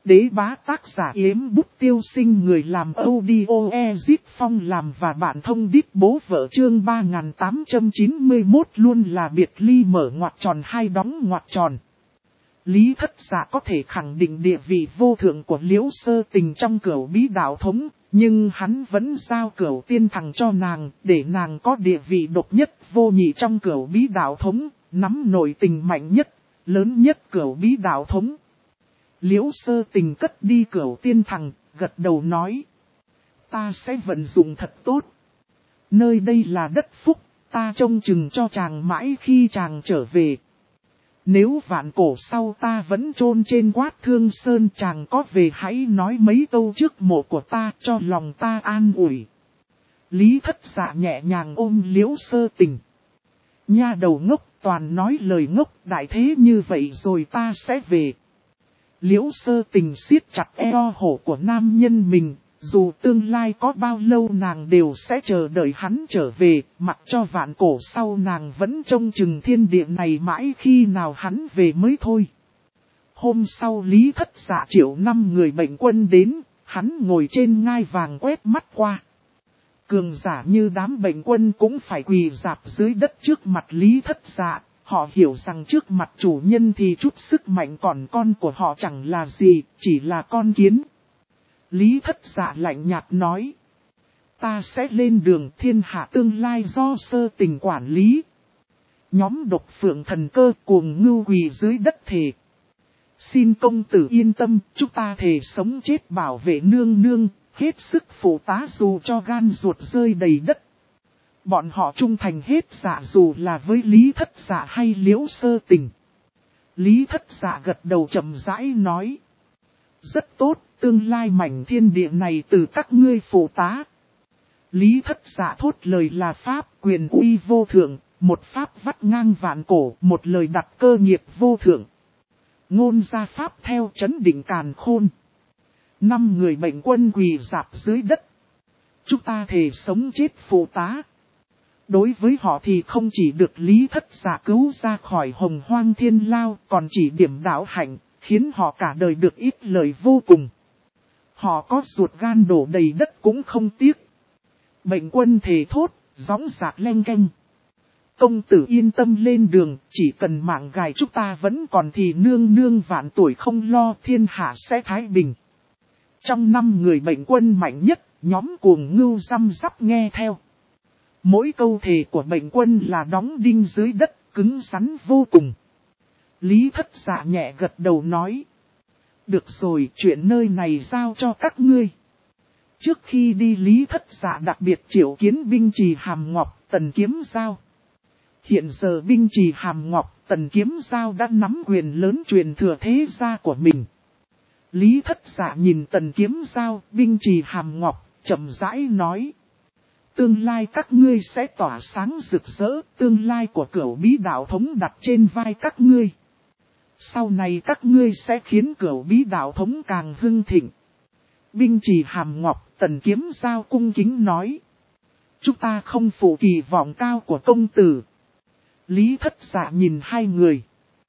Đế bá tác giả Yếm Bút Tiêu Sinh, người làm audio Ezip Phong làm và bạn thông đít bố vợ, chương 3891 luôn là biệt ly mở ngoặc tròn hay đóng ngoặc tròn. Lý Thất Dạ có thể khẳng định địa vị vô thượng của Liễu Sơ Tình trong Cửu Bí Đạo Thống, nhưng hắn vẫn giao Cửu Tiên Thằng cho nàng, để nàng có địa vị độc nhất vô nhị trong Cửu Bí Đạo Thống, nắm nội tình mạnh nhất, lớn nhất Cửu Bí Đạo Thống. Liễu Sơ Tình cất đi Cửu Tiên Thằng, gật đầu nói: ta sẽ vận dụng thật tốt. Nơi đây là đất phúc, ta trông chừng cho chàng mãi khi chàng trở về. Nếu vạn cổ sau ta vẫn chôn trên Quát Thương Sơn, chàng có về hãy nói mấy câu trước mộ của ta cho lòng ta an ủi. Lý Thất Dạ nhẹ nhàng ôm Liễu Sơ Tình. Nha đầu ngốc, toàn nói lời ngốc, đại thế như vậy rồi ta sẽ về. Liễu Sơ Tình siết chặt eo hổ của nam nhân mình, dù tương lai có bao lâu nàng đều sẽ chờ đợi hắn trở về, mặc cho vạn cổ sau nàng vẫn trông chừng thiên địa này mãi khi nào hắn về mới thôi. Hôm sau Lý Thất Dạ triệu 5 người bệnh quân đến, hắn ngồi trên ngai vàng quét mắt qua. Cường giả như đám bệnh quân cũng phải quỳ rạp dưới đất trước mặt Lý Thất Dạ. Họ hiểu rằng trước mặt chủ nhân thì chút sức mạnh còn con của họ chẳng là gì, chỉ là con kiến. Lý Thất Dạ lạnh nhạt nói: ta sẽ lên đường, thiên hạ tương lai do Sơ Tình quản lý. Nhóm Độc Phượng Thần Cơ cuồng ngưu quỳ dưới đất thề: xin công tử yên tâm, chúng ta thề sống chết bảo vệ nương nương, hết sức phụ tá dù cho gan ruột rơi đầy đất. Bọn họ trung thành hết dạ dù là với Lý Thất Dạ hay Liễu Sơ Tình. Lý Thất Dạ gật đầu chậm rãi nói: rất tốt, tương lai mảnh thiên địa này từ các ngươi phụ tá. Lý Thất Dạ thốt lời là pháp, quyền uy vô thượng, một pháp vắt ngang vạn cổ, một lời đặt cơ nghiệp vô thượng. Ngôn ra pháp theo chấn định càn khôn. 5 người bệnh quân quỳ rạp dưới đất. Chúng ta thề sống chết phụ tá. Đối với họ thì không chỉ được Lý Thất Dạ cứu ra khỏi Hồng Hoang Thiên Lao, còn chỉ điểm đạo hạnh, khiến họ cả đời được ít lợi vô cùng. Họ có ruột gan đổ đầy đất cũng không tiếc. Bệnh quân thề thốt, gióng giạc leng keng: công tử yên tâm lên đường, chỉ cần mạng gài chúng ta vẫn còn thì nương nương vạn tuổi không lo, thiên hạ sẽ thái bình. Trong 5 người bệnh quân mạnh nhất, nhóm cuồng ngưu răm rắp nghe theo. Mỗi câu thề của bệnh quân là đóng đinh dưới đất, cứng rắn vô cùng. Lý Thất Dạ nhẹ gật đầu nói: được rồi, chuyện nơi này giao cho các ngươi. Trước khi đi Lý Thất Dạ đặc biệt triệu kiến binh trì Hàm Ngọc, Tần Kiếm Giao. Hiện giờ binh trì Hàm Ngọc, Tần Kiếm Giao đã nắm quyền lớn truyền thừa thế gia của mình. Lý Thất Dạ nhìn Tần Kiếm Giao, binh trì Hàm Ngọc, chậm rãi nói: tương lai các ngươi sẽ tỏa sáng rực rỡ, tương lai của Cửu Bí Đạo Thống đặt trên vai các ngươi. Sau này các ngươi sẽ khiến Cửu Bí Đạo Thống càng hưng thịnh. Binh trì Hàm Ngọc, Tần Kiếm Giao cung kính nói: chúng ta không phụ kỳ vọng cao của công tử. Lý Thất Dạ nhìn 2 người.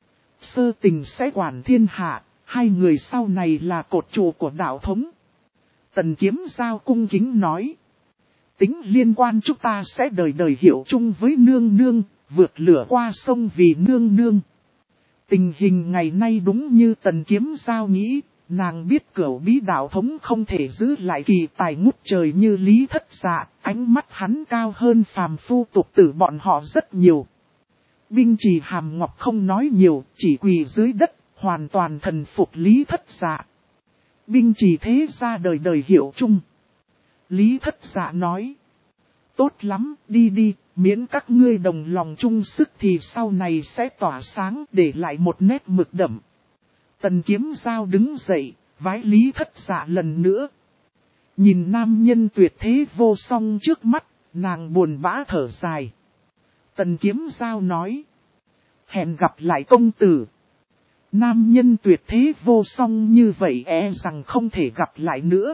Sơ Tình sẽ quản thiên hạ, 2 người sau này là cột trụ của đạo thống. Tần Kiếm Giao cung kính nói: tính liên quan chúng ta sẽ đời đời hiểu chung với nương nương, vượt lửa qua sông vì nương nương. Tình hình ngày nay đúng như Tần Kiếm Giao nghĩ, nàng biết Cửu Bí Đạo Thống không thể giữ lại kỳ tài ngút trời như Lý Thất Dạ, ánh mắt hắn cao hơn phàm phu tục tử bọn họ rất nhiều. Binh trì Hàm Ngọc không nói nhiều, chỉ quỳ dưới đất, hoàn toàn thần phục Lý Thất Dạ. Binh trì thế gia đời đời hiểu chung. Lý Thất Dạ nói: tốt lắm, đi đi, miễn các ngươi đồng lòng chung sức thì sau này sẽ tỏa sáng, để lại một nét mực đậm. Tần Kiếm Giao đứng dậy, vái Lý Thất Dạ lần nữa. Nhìn nam nhân tuyệt thế vô song trước mắt, nàng buồn bã thở dài. Tần Kiếm Giao nói: hẹn gặp lại công tử. Nam nhân tuyệt thế vô song như vậy rằng không thể gặp lại nữa.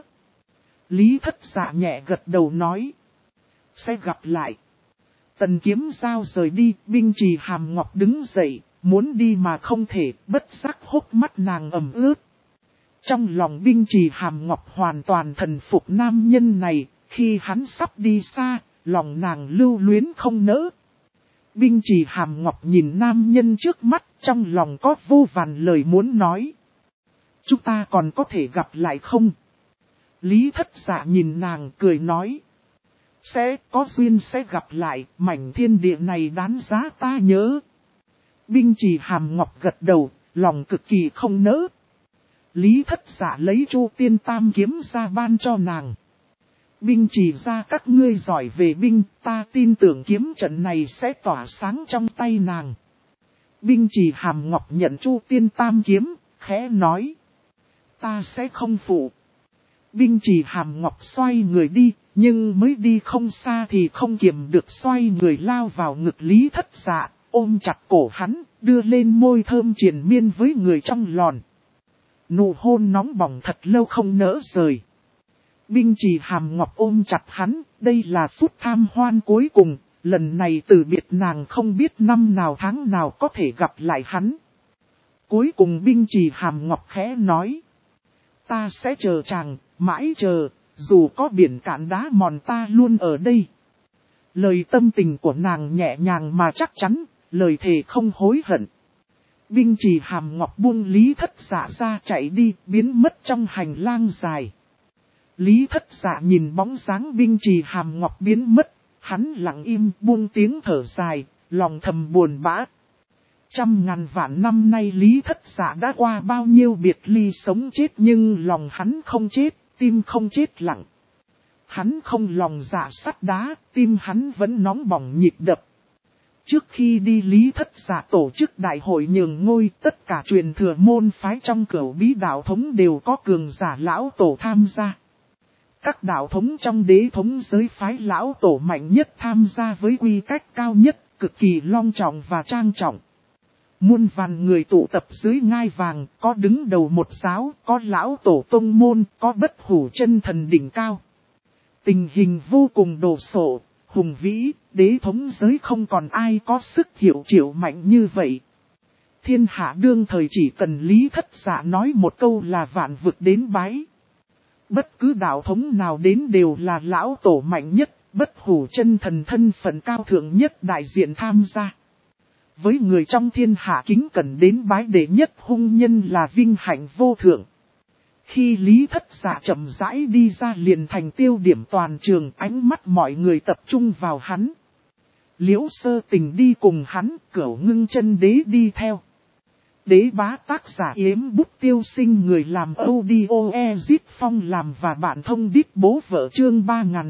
Lý Thất Dạ nhẹ gật đầu nói: sẽ gặp lại. Tần Kiếm Giao rời đi, binh trì Hàm Ngọc đứng dậy, muốn đi mà không thể, bất giác hốc mắt nàng ẩm ướt. Trong lòng Binh Trì Hàm Ngọc hoàn toàn thần phục nam nhân này, khi hắn sắp đi xa, lòng nàng lưu luyến không nỡ. Binh Trì Hàm Ngọc nhìn nam nhân trước mắt, trong lòng có vô vàn lời muốn nói. Chúng ta còn có thể gặp lại không? Lý Thất Dạ nhìn nàng cười nói. Sẽ có duyên sẽ gặp lại, mảnh thiên địa này đáng giá ta nhớ. Binh Trì Hàm Ngọc gật đầu, lòng cực kỳ không nỡ. Lý Thất Dạ lấy Chu Tiên Tam kiếm ra ban cho nàng. Binh Trì ra các ngươi giỏi về binh, ta tin tưởng kiếm trận này sẽ tỏa sáng trong tay nàng. Binh Trì Hàm Ngọc nhận Chu Tiên Tam kiếm, khẽ nói. Ta sẽ không phụ. Binh Trì Hàm Ngọc xoay người đi, nhưng mới đi không xa thì không kiềm được xoay người lao vào ngực Lý Thất Dạ, ôm chặt cổ hắn, đưa lên môi thơm triền miên với người trong lòn. Nụ hôn nóng bỏng thật lâu không nỡ rời. Binh Trì Hàm Ngọc ôm chặt hắn, đây là phút tham hoan cuối cùng, lần này từ biệt nàng không biết năm nào tháng nào có thể gặp lại hắn. Cuối cùng Binh Trì Hàm Ngọc khẽ nói. Ta sẽ chờ chàng, mãi chờ, dù có biển cạn đá mòn ta luôn ở đây. Lời tâm tình của nàng nhẹ nhàng mà chắc chắn, lời thề không hối hận. Binh Trì Hàm Ngọc buông Lý Thất Dạ ra chạy đi, biến mất trong hành lang dài. Lý Thất Dạ nhìn bóng dáng Binh Trì Hàm Ngọc biến mất, hắn lặng im buông tiếng thở dài, lòng thầm buồn bã. Trăm ngàn vạn năm nay Lý Thất Dạ đã qua bao nhiêu biệt ly sống chết nhưng lòng hắn không chết, tim không chết lặng. Hắn không lòng dạ sắt đá, tim hắn vẫn nóng bỏng nhịp đập. Trước khi đi Lý Thất Dạ tổ chức đại hội nhường ngôi, tất cả truyền thừa môn phái trong cửu bí đạo thống đều có cường giả lão tổ tham gia. Các đạo thống trong đế thống giới phái lão tổ mạnh nhất tham gia với quy cách cao nhất, cực kỳ long trọng và trang trọng. Muôn vàn người tụ tập dưới ngai vàng, có đứng đầu một giáo, có lão tổ tông môn, có bất hủ chân thần đỉnh cao. Tình hình vô cùng đồ sộ, hùng vĩ, đế thống giới không còn ai có sức hiệu triệu mạnh như vậy. Thiên hạ đương thời chỉ cần Lý Thất Dạ nói một câu là vạn vực đến bái. Bất cứ đạo thống nào đến đều là lão tổ mạnh nhất, bất hủ chân thần thân phận cao thượng nhất đại diện tham gia. Với người trong thiên hạ kính cẩn đến bái đệ nhất hung nhân là vinh hạnh vô thượng. Khi Lý Thất Dạ chậm rãi đi ra liền thành tiêu điểm toàn trường, ánh mắt mọi người tập trung vào hắn. Liễu Sơ Tình đi cùng hắn, Cửu Ngưng Chân Đế đi theo. Đế Bá tác giả Yếm Bút Tiêu Sinh người làm audio Ezit Phong làm và bạn thông đít bố vợ chương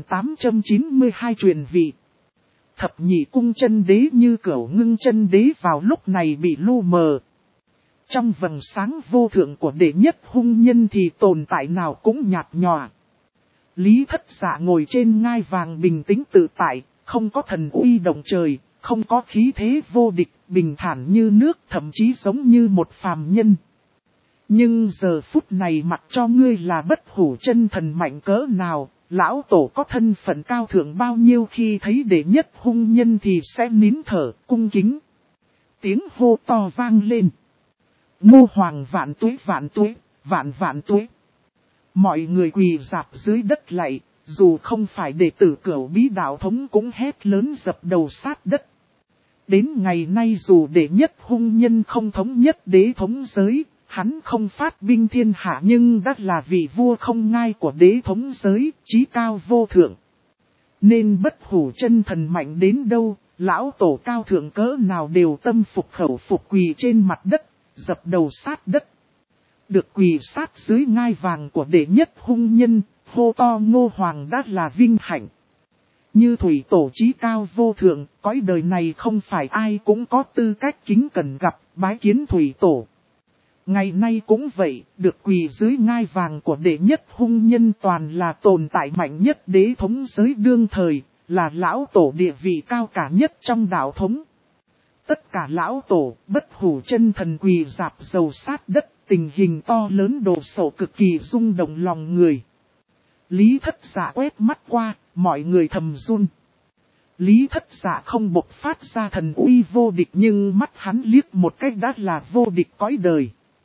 3892 truyền vị. Thập nhị cung chân đế như Cửu Ngưng Chân Đế vào lúc này bị lu mờ. Trong vầng sáng vô thượng của đệ nhất hung nhân thì tồn tại nào cũng nhạt nhòa. Lý Thất Dạ ngồi trên ngai vàng bình tĩnh tự tại, không có thần uy động trời, không có khí thế vô địch, bình thản như nước, thậm chí giống như một phàm nhân. Nhưng giờ phút này mặc cho ngươi là bất hủ chân thần mạnh cỡ nào, lão tổ có thân phận cao thượng bao nhiêu khi thấy đệ nhất hung nhân thì sẽ nín thở, cung kính. Tiếng hô to vang lên. Ngô Hoàng vạn tuế, vạn vạn tuế. Mọi người quỳ rạp dưới đất lạy, dù không phải đệ tử Cửu bí đạo thống cũng hét lớn dập đầu sát đất. Đến ngày nay dù đệ nhất hung nhân không thống nhất đế thống giới, hắn không phát binh thiên hạ nhưng đã là vị vua không ngai của đế thống giới, chí cao vô thượng. Nên bất hủ chân thần mạnh đến đâu, lão tổ cao thượng cỡ nào đều tâm phục khẩu phục quỳ trên mặt đất, dập đầu sát đất. Được quỳ sát dưới ngai vàng của đệ nhất hung nhân, hô to Ngô Hoàng đã là vinh hạnh. Như thủy tổ chí cao vô thượng, cõi đời này không phải ai cũng có tư cách kính cần gặp, bái kiến thủy tổ. Ngày nay cũng vậy, được quỳ dưới ngai vàng của đệ nhất hung nhân toàn là tồn tại mạnh nhất đế thống giới đương thời, là lão tổ địa vị cao cả nhất trong đạo thống. Tất cả lão tổ, bất hủ chân thần quỳ rạp dầu sát đất, tình hình to lớn đồ sộ cực kỳ rung động lòng người. Lý Thất Dạ quét mắt qua, mọi người thầm run. Lý Thất Dạ không bộc phát ra thần uy vô địch nhưng mắt hắn liếc một cách đã là vô địch cõi đời.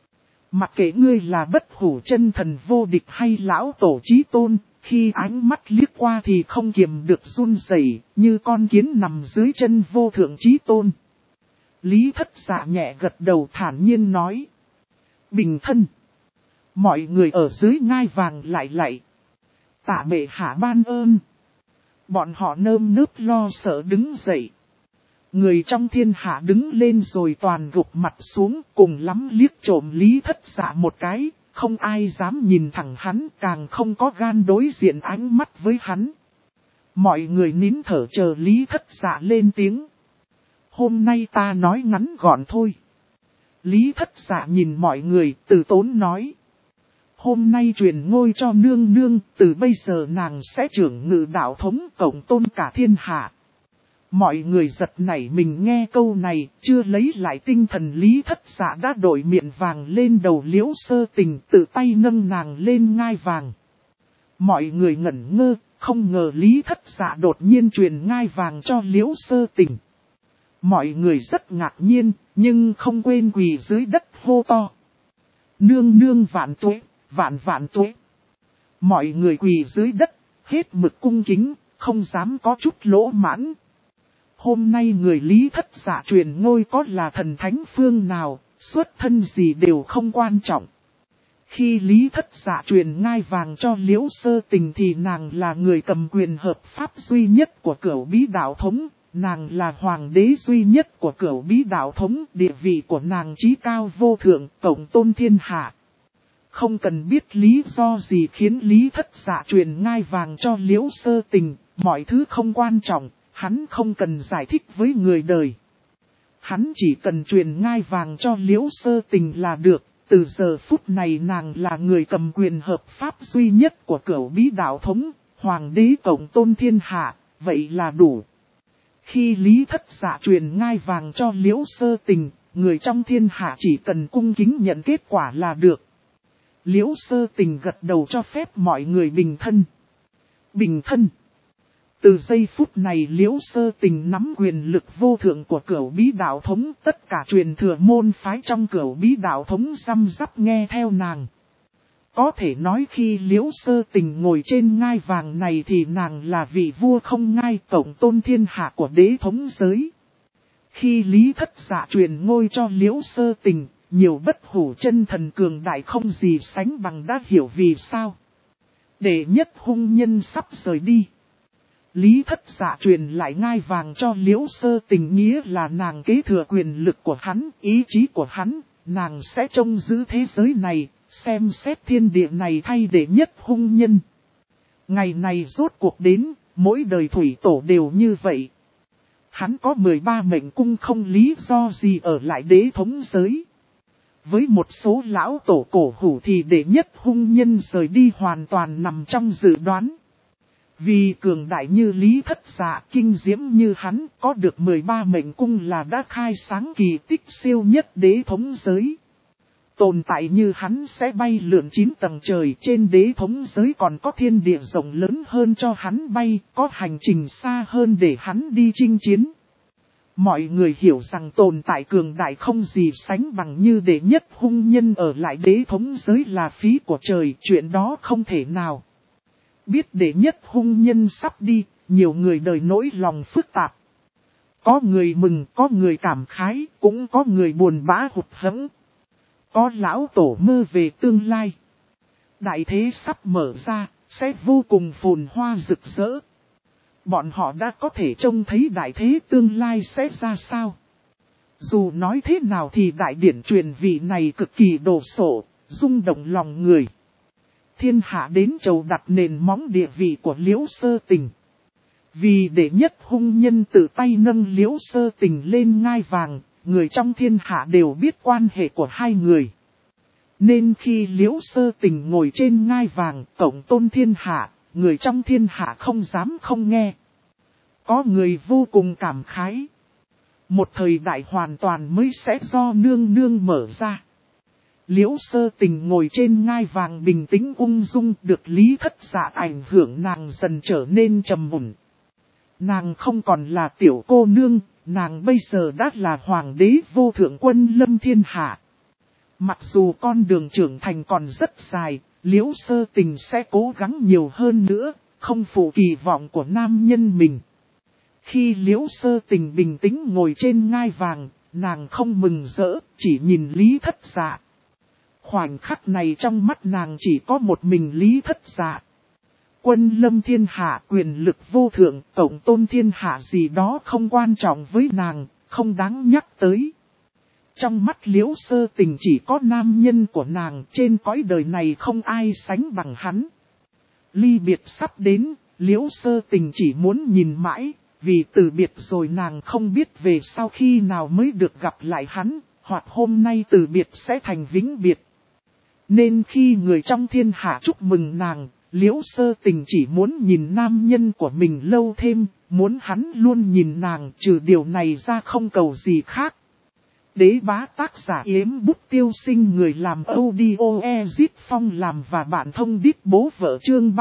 Mặc kệ ngươi là bất hủ chân thần vô địch hay lão tổ chí tôn, khi ánh mắt liếc qua thì không kiềm được run rẩy, như con kiến nằm dưới chân vô thượng chí tôn. Lý Thất Dạ nhẹ gật đầu thản nhiên nói. Bình thân. Mọi người ở dưới ngai vàng lại lạy. Tạ bệ hạ ban ơn. Bọn họ nơm nớp lo sợ đứng dậy. Người trong thiên hạ đứng lên rồi toàn gục mặt xuống, cùng lắm liếc trộm Lý Thất Dạ một cái, không ai dám nhìn thẳng hắn, càng không có gan đối diện ánh mắt với hắn. Mọi người nín thở chờ Lý Thất Dạ lên tiếng. Hôm nay ta nói ngắn gọn thôi. Lý Thất Dạ nhìn mọi người, từ tốn nói. Hôm nay truyền ngôi cho nương nương, từ bây giờ nàng sẽ trưởng ngự đạo thống cộng tôn cả thiên hạ. Mọi người giật nảy mình nghe câu này, chưa lấy lại tinh thần Lý Thất Dạ đã đội miệng vàng lên đầu Liễu Sơ Tình, tự tay nâng nàng lên ngai vàng. Mọi người ngẩn ngơ, không ngờ Lý Thất Dạ đột nhiên truyền ngai vàng cho Liễu Sơ Tình. Mọi người rất ngạc nhiên, nhưng không quên quỳ dưới đất hô to. Nương nương vạn tuế, vạn vạn tuế. Mọi người quỳ dưới đất, hết mực cung kính, không dám có chút lỗ mãn. Hôm nay người Lý Thất Dạ truyền ngôi có là thần thánh phương nào, xuất thân gì đều không quan trọng. Khi Lý Thất Dạ truyền ngai vàng cho Liễu Sơ Tình thì nàng là người cầm quyền hợp pháp duy nhất của Cửu Bí Đạo Thống, nàng là hoàng đế duy nhất của Cửu Bí Đạo Thống, địa vị của nàng chí cao vô thượng, cộng tôn thiên hạ. Không cần biết lý do gì khiến Lý Thất Dạ truyền ngai vàng cho Liễu Sơ Tình, mọi thứ không quan trọng. Hắn không cần giải thích với người đời. Hắn chỉ cần truyền ngai vàng cho Liễu Sơ Tình là được. Từ giờ phút này nàng là người cầm quyền hợp pháp duy nhất của Cửu Bí Đạo Thống, hoàng đế cộng tôn thiên hạ, vậy là đủ. Khi Lý Thất Dạ truyền ngai vàng cho Liễu Sơ Tình, người trong thiên hạ chỉ cần cung kính nhận kết quả là được. Liễu Sơ Tình gật đầu cho phép mọi người bình thân. Bình thân. Từ giây phút này Liễu Sơ Tình nắm quyền lực vô thượng của Cửu Bí Đạo Thống, tất cả truyền thừa môn phái trong Cửu Bí Đạo Thống răm rắp nghe theo nàng. Có thể nói khi Liễu Sơ Tình ngồi trên ngai vàng này thì nàng là vị vua không ngai cộng tôn thiên hạ của đế thống giới. Khi Lý Thất Dạ truyền ngôi cho Liễu Sơ Tình, nhiều bất hủ chân thần cường đại không gì sánh bằng đã hiểu vì sao. Đệ nhất hung nhân sắp rời đi. Lý Thất Dạ truyền lại ngai vàng cho Liễu Sơ Tình nghĩa là nàng kế thừa quyền lực của hắn, ý chí của hắn, nàng sẽ trông giữ thế giới này, xem xét thiên địa này thay đệ nhất hung nhân. Ngày này rốt cuộc đến, mỗi đời thủy tổ đều như vậy. Hắn có 13 mệnh cung không lý do gì ở lại đế thống giới. Với một số lão tổ cổ hủ thì đệ nhất hung nhân rời đi hoàn toàn nằm trong dự đoán. Vì cường đại như Lý Thất Dạ, kinh diễm như hắn, có được 13 mệnh cung là đã khai sáng kỳ tích siêu nhất đế thống giới. Tồn tại như hắn sẽ bay lượn 9 tầng trời, trên đế thống giới còn có thiên địa rộng lớn hơn cho hắn bay, có hành trình xa hơn để hắn đi chinh chiến. Mọi người hiểu rằng tồn tại cường đại không gì sánh bằng như đệ nhất hung nhân ở lại đế thống giới là phí của trời, chuyện đó không thể nào. Biết đệ nhất hung nhân sắp đi, nhiều người đời nỗi lòng phức tạp. Có người mừng, có người cảm khái, cũng có người buồn bã hụt hẫng. Có lão tổ mơ về tương lai. Đại thế sắp mở ra, sẽ vô cùng phồn hoa rực rỡ. Bọn họ đã có thể trông thấy đại thế tương lai sẽ ra sao. Dù nói thế nào thì đại điển truyền vị này cực kỳ đồ sộ, rung động lòng người. Thiên hạ đến chầu đặt nền móng địa vị của Liễu Sơ Tình. Vì đệ nhất hung nhân tự tay nâng Liễu Sơ Tình lên ngai vàng, người trong thiên hạ đều biết quan hệ của hai người. Nên khi Liễu Sơ Tình ngồi trên ngai vàng cộng tôn thiên hạ, người trong thiên hạ không dám không nghe. Có người vô cùng cảm khái. Một thời đại hoàn toàn mới sẽ do nương nương mở ra. Liễu Sơ Tình ngồi trên ngai vàng bình tĩnh ung dung, được Lý Thất Dạ ảnh hưởng, nàng dần trở nên trầm mùn. Nàng không còn là tiểu cô nương, nàng bây giờ đã là hoàng đế vô thượng quân lâm thiên hạ. Mặc dù con đường trưởng thành còn rất dài, Liễu Sơ Tình sẽ cố gắng nhiều hơn nữa, không phụ kỳ vọng của nam nhân mình. Khi Liễu Sơ Tình bình tĩnh ngồi trên ngai vàng, nàng không mừng rỡ, chỉ nhìn Lý Thất Dạ. Khoảnh khắc này trong mắt nàng chỉ có một mình Lý Thất Dạ. Quân lâm thiên hạ, quyền lực vô thượng, tổng tôn thiên hạ gì đó không quan trọng với nàng, không đáng nhắc tới. Trong mắt Liễu Sơ Tình chỉ có nam nhân của nàng, trên cõi đời này không ai sánh bằng hắn. Ly biệt sắp đến, Liễu Sơ Tình chỉ muốn nhìn mãi, vì từ biệt rồi nàng không biết về sau khi nào mới được gặp lại hắn, hoặc hôm nay từ biệt sẽ thành vĩnh biệt. Nên khi người trong thiên hạ chúc mừng nàng, Liễu Sơ Tình chỉ muốn nhìn nam nhân của mình lâu thêm, muốn hắn luôn nhìn nàng, trừ điều này ra không cầu gì khác. Đế bá tác giả Yếm Bút Tiêu Sinh, người làm audio Ezit Phong làm và bạn thông đít bố vợ, chương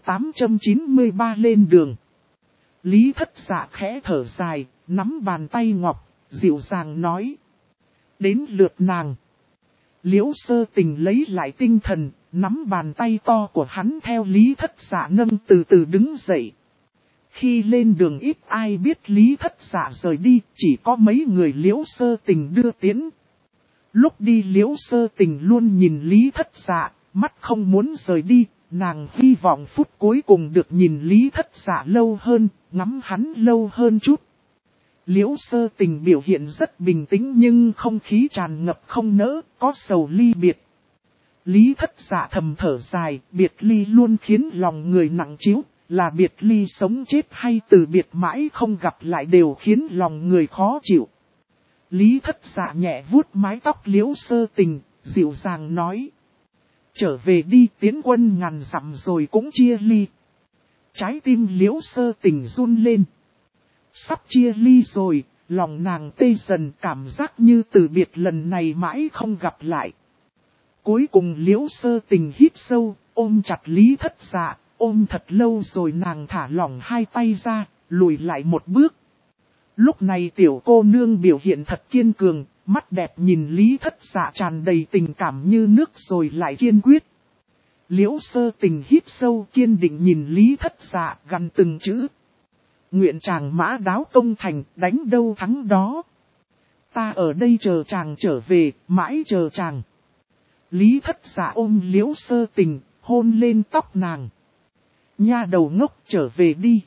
3893 lên đường. Lý Thất Dạ khẽ thở dài, nắm bàn tay ngọc, dịu dàng nói. Đến lượt nàng. Liễu Sơ Tình lấy lại tinh thần, nắm bàn tay to của hắn theo Lý Thất Dạ nâng từ từ đứng dậy. Khi lên đường ít ai biết Lý Thất Dạ rời đi, chỉ có mấy người Liễu Sơ Tình đưa tiễn. Lúc đi Liễu Sơ Tình luôn nhìn Lý Thất Dạ, mắt không muốn rời đi, nàng hy vọng phút cuối cùng được nhìn Lý Thất Dạ lâu hơn, ngắm hắn lâu hơn chút. Liễu Sơ Tình biểu hiện rất bình tĩnh nhưng không khí tràn ngập không nỡ, có sầu ly biệt. Lý Thất Dạ thầm thở dài, biệt ly luôn khiến lòng người nặng trĩu, là biệt ly sống chết hay từ biệt mãi không gặp lại đều khiến lòng người khó chịu. Lý Thất Dạ nhẹ vuốt mái tóc Liễu Sơ Tình, dịu dàng nói. Trở về đi, tiến quân ngàn dặm rồi cũng chia ly. Trái tim Liễu Sơ Tình run lên. Sắp chia ly rồi, lòng nàng tê dần, cảm giác như từ biệt lần này mãi không gặp lại. Cuối cùng Liễu Sơ Tình hít sâu, ôm chặt Lý Thất Dạ, ôm thật lâu rồi nàng thả lỏng hai tay ra, lùi lại một bước. Lúc này tiểu cô nương biểu hiện thật kiên cường, mắt đẹp nhìn Lý Thất Dạ tràn đầy tình cảm như nước rồi lại kiên quyết. Liễu Sơ Tình hít sâu kiên định nhìn Lý Thất Dạ gằn từng chữ. Nguyện chàng mã đáo công thành, đánh đâu thắng đó. Ta ở đây chờ chàng trở về, mãi chờ chàng. Lý Thất Dạ ôm Liễu Sơ Tình, hôn lên tóc nàng. Nha đầu ngốc, trở về đi.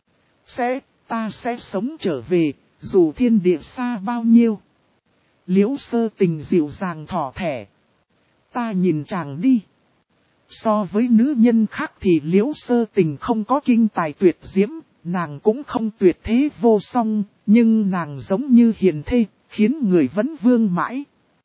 Ta sẽ sống trở về, dù thiên địa xa bao nhiêu. Liễu Sơ Tình dịu dàng thỏ thẻ. Ta nhìn chàng đi. So với nữ nhân khác thì Liễu Sơ Tình không có kinh tài tuyệt diễm, nàng cũng không tuyệt thế vô song, nhưng nàng giống như hiền thê, khiến người vẫn vương mãi.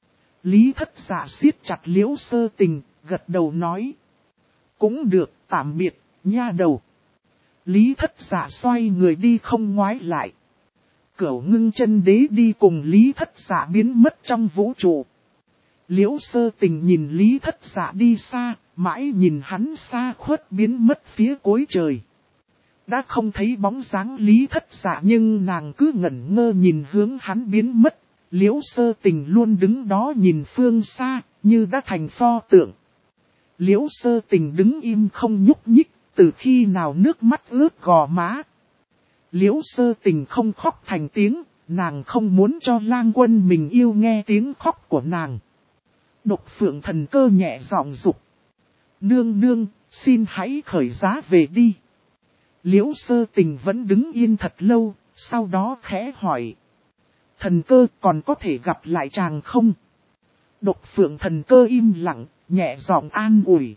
Lý Thất Dạ siết chặt Liễu Sơ Tình, gật đầu nói. Cũng được, tạm biệt, nha đầu. Lý Thất Dạ xoay người đi không ngoái lại. Cửu Ngưng Chân Đế đi cùng Lý Thất Dạ biến mất trong vũ trụ. Liễu Sơ Tình nhìn Lý Thất Dạ đi xa, mãi nhìn hắn xa khuất biến mất phía cuối trời. Đã không thấy bóng dáng Lý Thất Dạ nhưng nàng cứ ngẩn ngơ nhìn hướng hắn biến mất. Liễu Sơ Tình luôn đứng đó nhìn phương xa, như đã thành pho tượng. Liễu Sơ Tình đứng im không nhúc nhích, từ khi nào nước mắt ướt gò má. Liễu Sơ Tình không khóc thành tiếng, nàng không muốn cho lang quân mình yêu nghe tiếng khóc của nàng. Độc Phượng Thần Cơ nhẹ giọng dục. Nương nương, xin hãy khởi giá về đi. Liễu Sơ Tình vẫn đứng yên thật lâu, sau đó khẽ hỏi. Thần Cơ còn có thể gặp lại chàng không? Độc Phượng Thần Cơ im lặng, nhẹ giọng an ủi.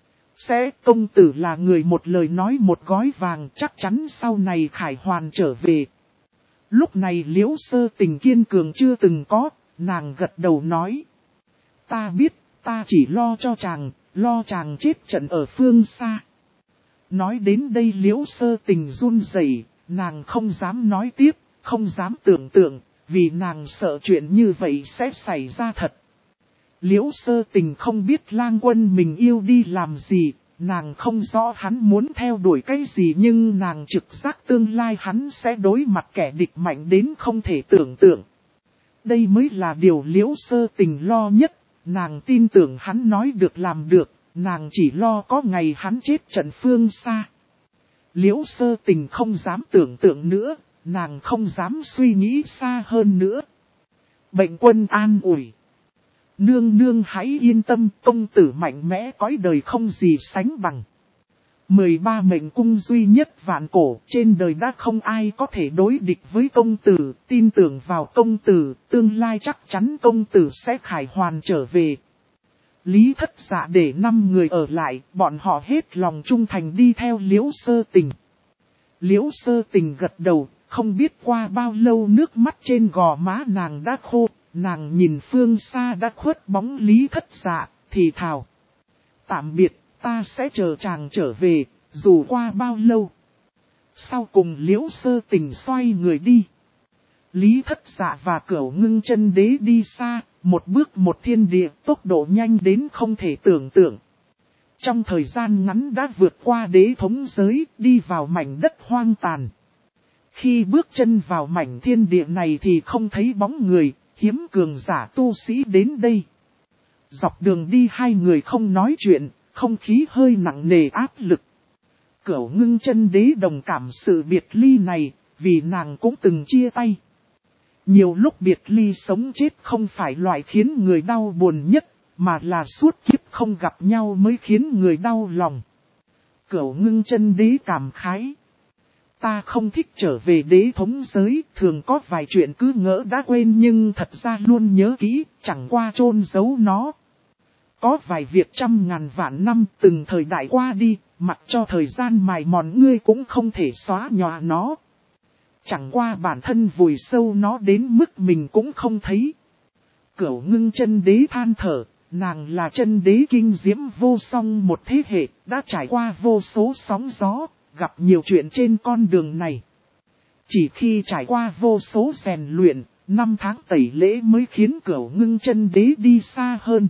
Công tử là người một lời nói một gói vàng, chắc chắn sau này khải hoàn trở về. Lúc này Liễu Sơ Tình kiên cường chưa từng có, nàng gật đầu nói. Ta biết, ta chỉ lo cho chàng, lo chàng chết trận ở phương xa. Nói đến đây Liễu Sơ Tình run rẩy, nàng không dám nói tiếp, không dám tưởng tượng, vì nàng sợ chuyện như vậy sẽ xảy ra thật. Liễu Sơ Tình không biết lang quân mình yêu đi làm gì, nàng không rõ hắn muốn theo đuổi cái gì nhưng nàng trực giác tương lai hắn sẽ đối mặt kẻ địch mạnh đến không thể tưởng tượng. Đây mới là điều Liễu Sơ Tình lo nhất, nàng tin tưởng hắn nói được làm được, nàng chỉ lo có ngày hắn chết trận phương xa. Liễu Sơ Tình không dám tưởng tượng nữa, nàng không dám suy nghĩ xa hơn nữa. Bệnh quân an ủi. Nương nương hãy yên tâm, công tử mạnh mẽ cõi đời không gì sánh bằng. 13 mệnh cung duy nhất vạn cổ, trên đời đã không ai có thể đối địch với công tử, tin tưởng vào công tử, tương lai chắc chắn công tử sẽ khải hoàn trở về. Lý Thất Dạ để 5 người ở lại, bọn họ hết lòng trung thành đi theo Liễu Sơ Tình. Liễu Sơ Tình gật đầu, không biết qua bao lâu nước mắt trên gò má nàng đã khô, nàng nhìn phương xa đã khuất bóng Lý Thất Dạ, thì thào. Tạm biệt, ta sẽ chờ chàng trở về, dù qua bao lâu. Sau cùng Liễu Sơ Tình xoay người đi. Lý Thất Dạ và Cửu Ngưng Chân Đế đi xa, một bước một thiên địa, tốc độ nhanh đến không thể tưởng tượng. Trong thời gian ngắn đã vượt qua đế thống giới, đi vào mảnh đất hoang tàn. Khi bước chân vào mảnh thiên địa này thì không thấy bóng người, hiếm cường giả tu sĩ đến đây. Dọc đường đi hai người không nói chuyện, không khí hơi nặng nề áp lực. Cửu Ngưng Chân Đế đồng cảm sự biệt ly này, vì nàng cũng từng chia tay. Nhiều lúc biệt ly sống chết không phải loại khiến người đau buồn nhất, mà là suốt kiếp không gặp nhau mới khiến người đau lòng. Cửu Ngưng Chân Đế cảm khái. Ta không thích trở về đế thống giới, thường có vài chuyện cứ ngỡ đã quên nhưng thật ra luôn nhớ kỹ, chẳng qua chôn giấu nó. Có vài việc trăm ngàn vạn năm từng thời đại qua đi, mặc cho thời gian mài mòn ngươi cũng không thể xóa nhòa nó. Chẳng qua bản thân vùi sâu nó đến mức mình cũng không thấy. Cửu Ngưng Chân Đế than thở, nàng là chân đế kinh diễm vô song một thế hệ, đã trải qua vô số sóng gió, gặp nhiều chuyện trên con đường này. Chỉ khi trải qua vô số rèn luyện, 5 tháng tẩy lễ mới khiến Cửu Ngưng Chân Đế đi xa hơn.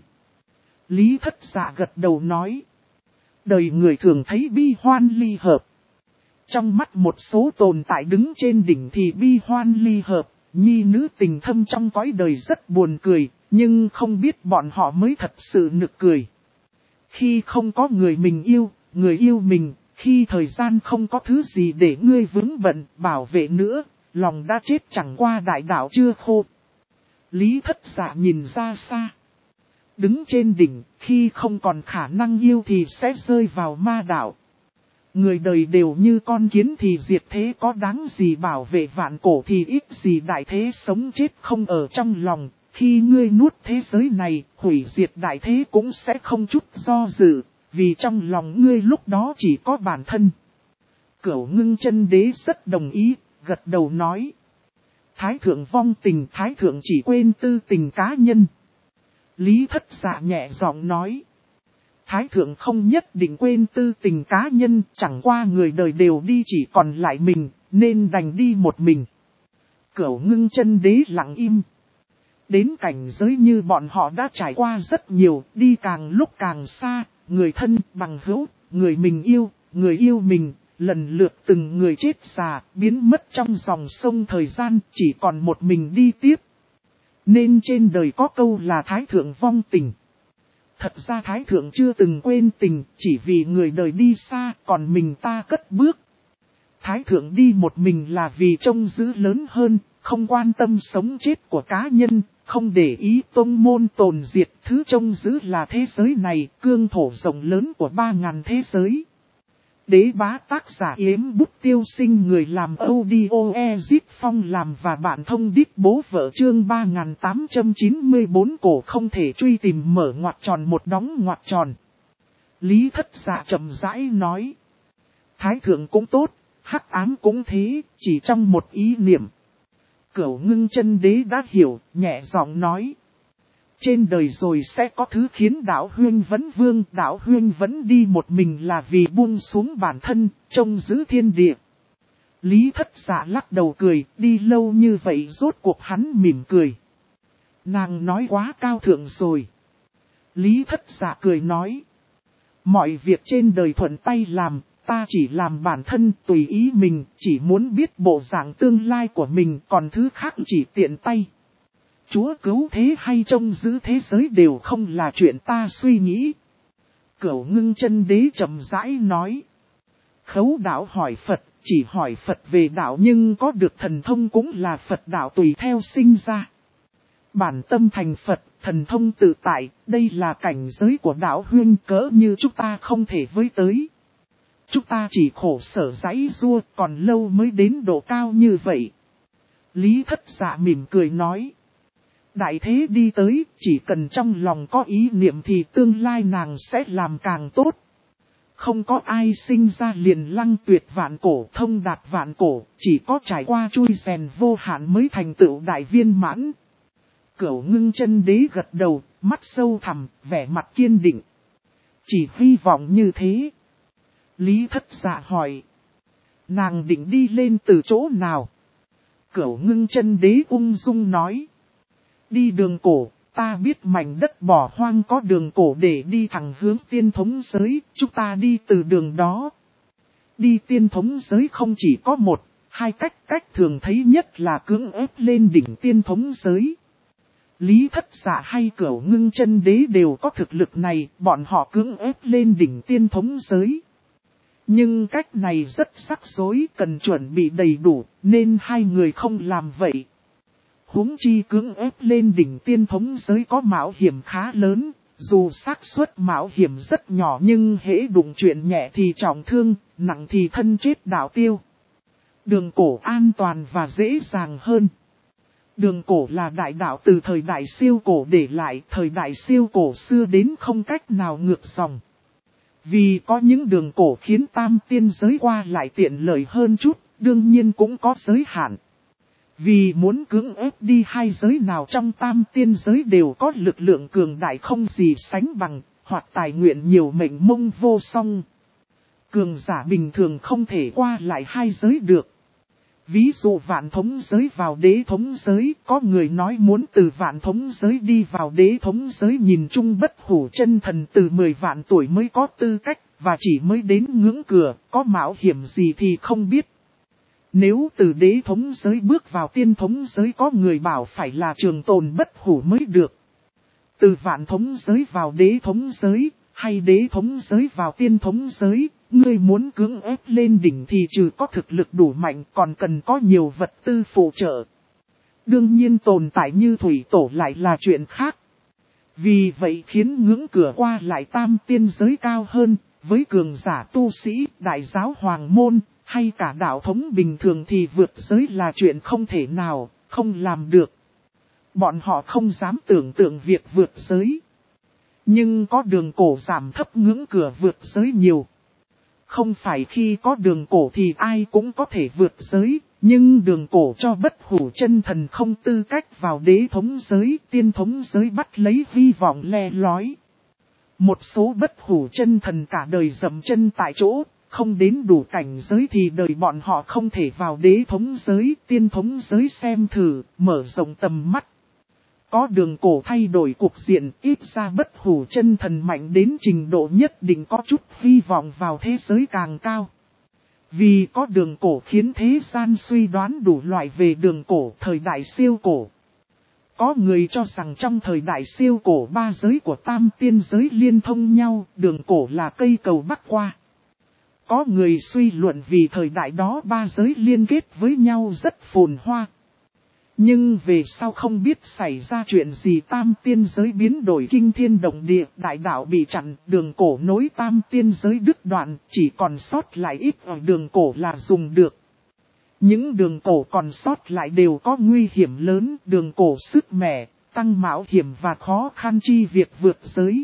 Lý Thất Dạ gật đầu nói. Đời người thường thấy bi hoan ly hợp. Trong mắt một số tồn tại đứng trên đỉnh thì bi hoan ly hợp, nhi nữ tình thâm trong cõi đời rất buồn cười, nhưng không biết bọn họ mới thật sự nực cười. Khi không có người mình yêu, người yêu mình, khi thời gian không có thứ gì để ngươi vướng bận, bảo vệ nữa, lòng đã chết chẳng qua đại đạo chưa khô. Lý Thất Dạ nhìn ra xa. Đứng trên đỉnh, khi không còn khả năng yêu thì sẽ rơi vào ma đạo. Người đời đều như con kiến thì diệt thế có đáng gì, bảo vệ vạn cổ thì ít gì đại thế, sống chết không ở trong lòng. Khi ngươi nuốt thế giới này, hủy diệt đại thế cũng sẽ không chút do dự, vì trong lòng ngươi lúc đó chỉ có bản thân. Cửu Ngưng Chân Đế rất đồng ý, gật đầu nói. Thái thượng vong tình, thái thượng chỉ quên tư tình cá nhân. Lý Thất Dạ nhẹ giọng nói. Thái thượng không nhất định quên tư tình cá nhân, chẳng qua người đời đều đi chỉ còn lại mình, nên đành đi một mình. Cửu Ngưng Chân Đế lặng im. Đến cảnh giới như bọn họ đã trải qua rất nhiều, đi càng lúc càng xa, người thân, bằng hữu, người mình yêu, người yêu mình, lần lượt từng người chết già, biến mất trong dòng sông thời gian, chỉ còn một mình đi tiếp. Nên trên đời có câu là thái thượng vong tình. Thật ra thái thượng chưa từng quên tình, chỉ vì người đời đi xa, còn mình ta cất bước. Thái thượng đi một mình là vì trông giữ lớn hơn, không quan tâm sống chết của cá nhân, không để ý tông môn tồn diệt. Thứ trông giữ là thế giới này, cương thổ rộng lớn của 3.000 thế giới. Đế bá tác giả Yếm Bút Tiêu Sinh, người làm audio Ezit Phong làm và bạn thông đít bố vợ, chương 3894 cổ không thể truy tìm, mở ngoặc tròn một đóng ngoặc tròn. Lý Thất Dạ chậm rãi nói. Thái thượng cũng tốt, hắc ám cũng thế, chỉ trong một ý niệm. Cửu Ngưng Chân Đế đã hiểu, nhẹ giọng nói. Trên đời rồi sẽ có thứ khiến Đạo Huyên Vấn vương, Đạo Huyên Vấn đi một mình là vì buông xuống bản thân, trông giữ thiên địa. Lý Thất Dạ lắc đầu cười, đi lâu như vậy rốt cuộc hắn mỉm cười. Nàng nói quá cao thượng rồi. Lý Thất Dạ cười nói. Mọi việc trên đời thuận tay làm, ta chỉ làm bản thân tùy ý mình, chỉ muốn biết bộ dạng tương lai của mình, còn thứ khác chỉ tiện tay. Chúa cứu thế hay trông giữ thế giới đều không là chuyện ta suy nghĩ. Cửu Ngưng Chân Đế chậm rãi nói. Khấu đạo hỏi Phật, chỉ hỏi Phật về đạo nhưng có được thần thông cũng là Phật đạo tùy theo sinh ra. Bản tâm thành Phật, thần thông tự tại, đây là cảnh giới của đạo huyên cỡ như chúng ta không thể với tới. Chúng ta chỉ khổ sở giãy giụa, còn lâu mới đến độ cao như vậy. Lý Thất Dạ mỉm cười nói. Đại thế đi tới, chỉ cần trong lòng có ý niệm thì tương lai nàng sẽ làm càng tốt. Không có ai sinh ra liền lăng tuyệt vạn cổ, thông đạt vạn cổ, chỉ có trải qua chui rèn vô hạn mới thành tựu đại viên mãn. Cửu Ngưng Chân Đế gật đầu, mắt sâu thẳm, vẻ mặt kiên định. Chỉ hy vọng như thế. Lý Thất Dạ hỏi. Nàng định đi lên từ chỗ nào? Cửu Ngưng Chân Đế ung dung nói. Đi đường cổ, ta biết mảnh đất bỏ hoang có đường cổ để đi thẳng hướng tiên thống giới, chúng ta đi từ đường đó. Đi tiên thống giới không chỉ có một, hai cách thường thấy nhất là cưỡng ép lên đỉnh tiên thống giới. Lý Thất Dạ hay Cửu Ngưng Chân Đế đều có thực lực này, bọn họ cưỡng ép lên đỉnh tiên thống giới. Nhưng cách này rất rắc rối, cần chuẩn bị đầy đủ, nên hai người không làm vậy. Huống chi cưỡng ép lên đỉnh tiên thống giới có mạo hiểm khá lớn, dù xác suất mạo hiểm rất nhỏ nhưng hễ đụng chuyện nhẹ thì trọng thương, nặng thì thân chết đạo tiêu. Đường cổ an toàn và dễ dàng hơn. Đường cổ là đại đạo từ thời đại siêu cổ để lại, thời đại siêu cổ xưa đến không cách nào ngược dòng. Vì có những đường cổ khiến tam tiên giới qua lại tiện lợi hơn chút, đương nhiên cũng có giới hạn. Vì muốn cưỡng ép đi hai giới nào trong tam tiên giới đều có lực lượng cường đại không gì sánh bằng, hoặc tài nguyện nhiều mệnh mông vô song. Cường giả bình thường không thể qua lại hai giới được. Ví dụ vạn thống giới vào đế thống giới, có người nói muốn từ vạn thống giới đi vào đế thống giới nhìn chung bất hủ chân thần từ 10 vạn tuổi mới có tư cách, và chỉ mới đến ngưỡng cửa, có mạo hiểm gì thì không biết. Nếu từ đế thống giới bước vào tiên thống giới có người bảo phải là trường tồn bất hủ mới được. Từ vạn thống giới vào đế thống giới, hay đế thống giới vào tiên thống giới, ngươi muốn cưỡng ép lên đỉnh thì trừ có thực lực đủ mạnh còn cần có nhiều vật tư phụ trợ. Đương nhiên tồn tại như thủy tổ lại là chuyện khác. Vì vậy khiến ngưỡng cửa qua lại tam tiên giới cao hơn, với cường giả tu sĩ, đại giáo hoàng môn, hay cả đạo thống bình thường thì vượt giới là chuyện không thể nào, không làm được. Bọn họ không dám tưởng tượng việc vượt giới. Nhưng có đường cổ giảm thấp ngưỡng cửa vượt giới nhiều. Không phải khi có đường cổ thì ai cũng có thể vượt giới, nhưng đường cổ cho bất hủ chân thần không tư cách vào đế thống giới, tiên thống giới bắt lấy hy vọng le lói. Một số bất hủ chân thần cả đời dậm chân tại chỗ, không đến đủ cảnh giới thì đời bọn họ không thể vào đế thống giới, tiên thống giới xem thử, mở rộng tầm mắt. Có đường cổ thay đổi cục diện, ít ra bất hủ chân thần mạnh đến trình độ nhất định có chút hy vọng vào thế giới càng cao. Vì có đường cổ khiến thế gian suy đoán đủ loại về đường cổ thời đại siêu cổ. Có người cho rằng trong thời đại siêu cổ ba giới của tam tiên giới liên thông nhau, đường cổ là cây cầu bắc qua. Có người suy luận vì thời đại đó ba giới liên kết với nhau rất phồn hoa. Nhưng về sau không biết xảy ra chuyện gì tam tiên giới biến đổi kinh thiên động địa, đại đạo bị chặn, đường cổ nối tam tiên giới đứt đoạn, chỉ còn sót lại ít ở đường cổ là dùng được. Những đường cổ còn sót lại đều có nguy hiểm lớn, đường cổ sức mẻ, tăng mạo hiểm và khó khăn chi việc vượt giới.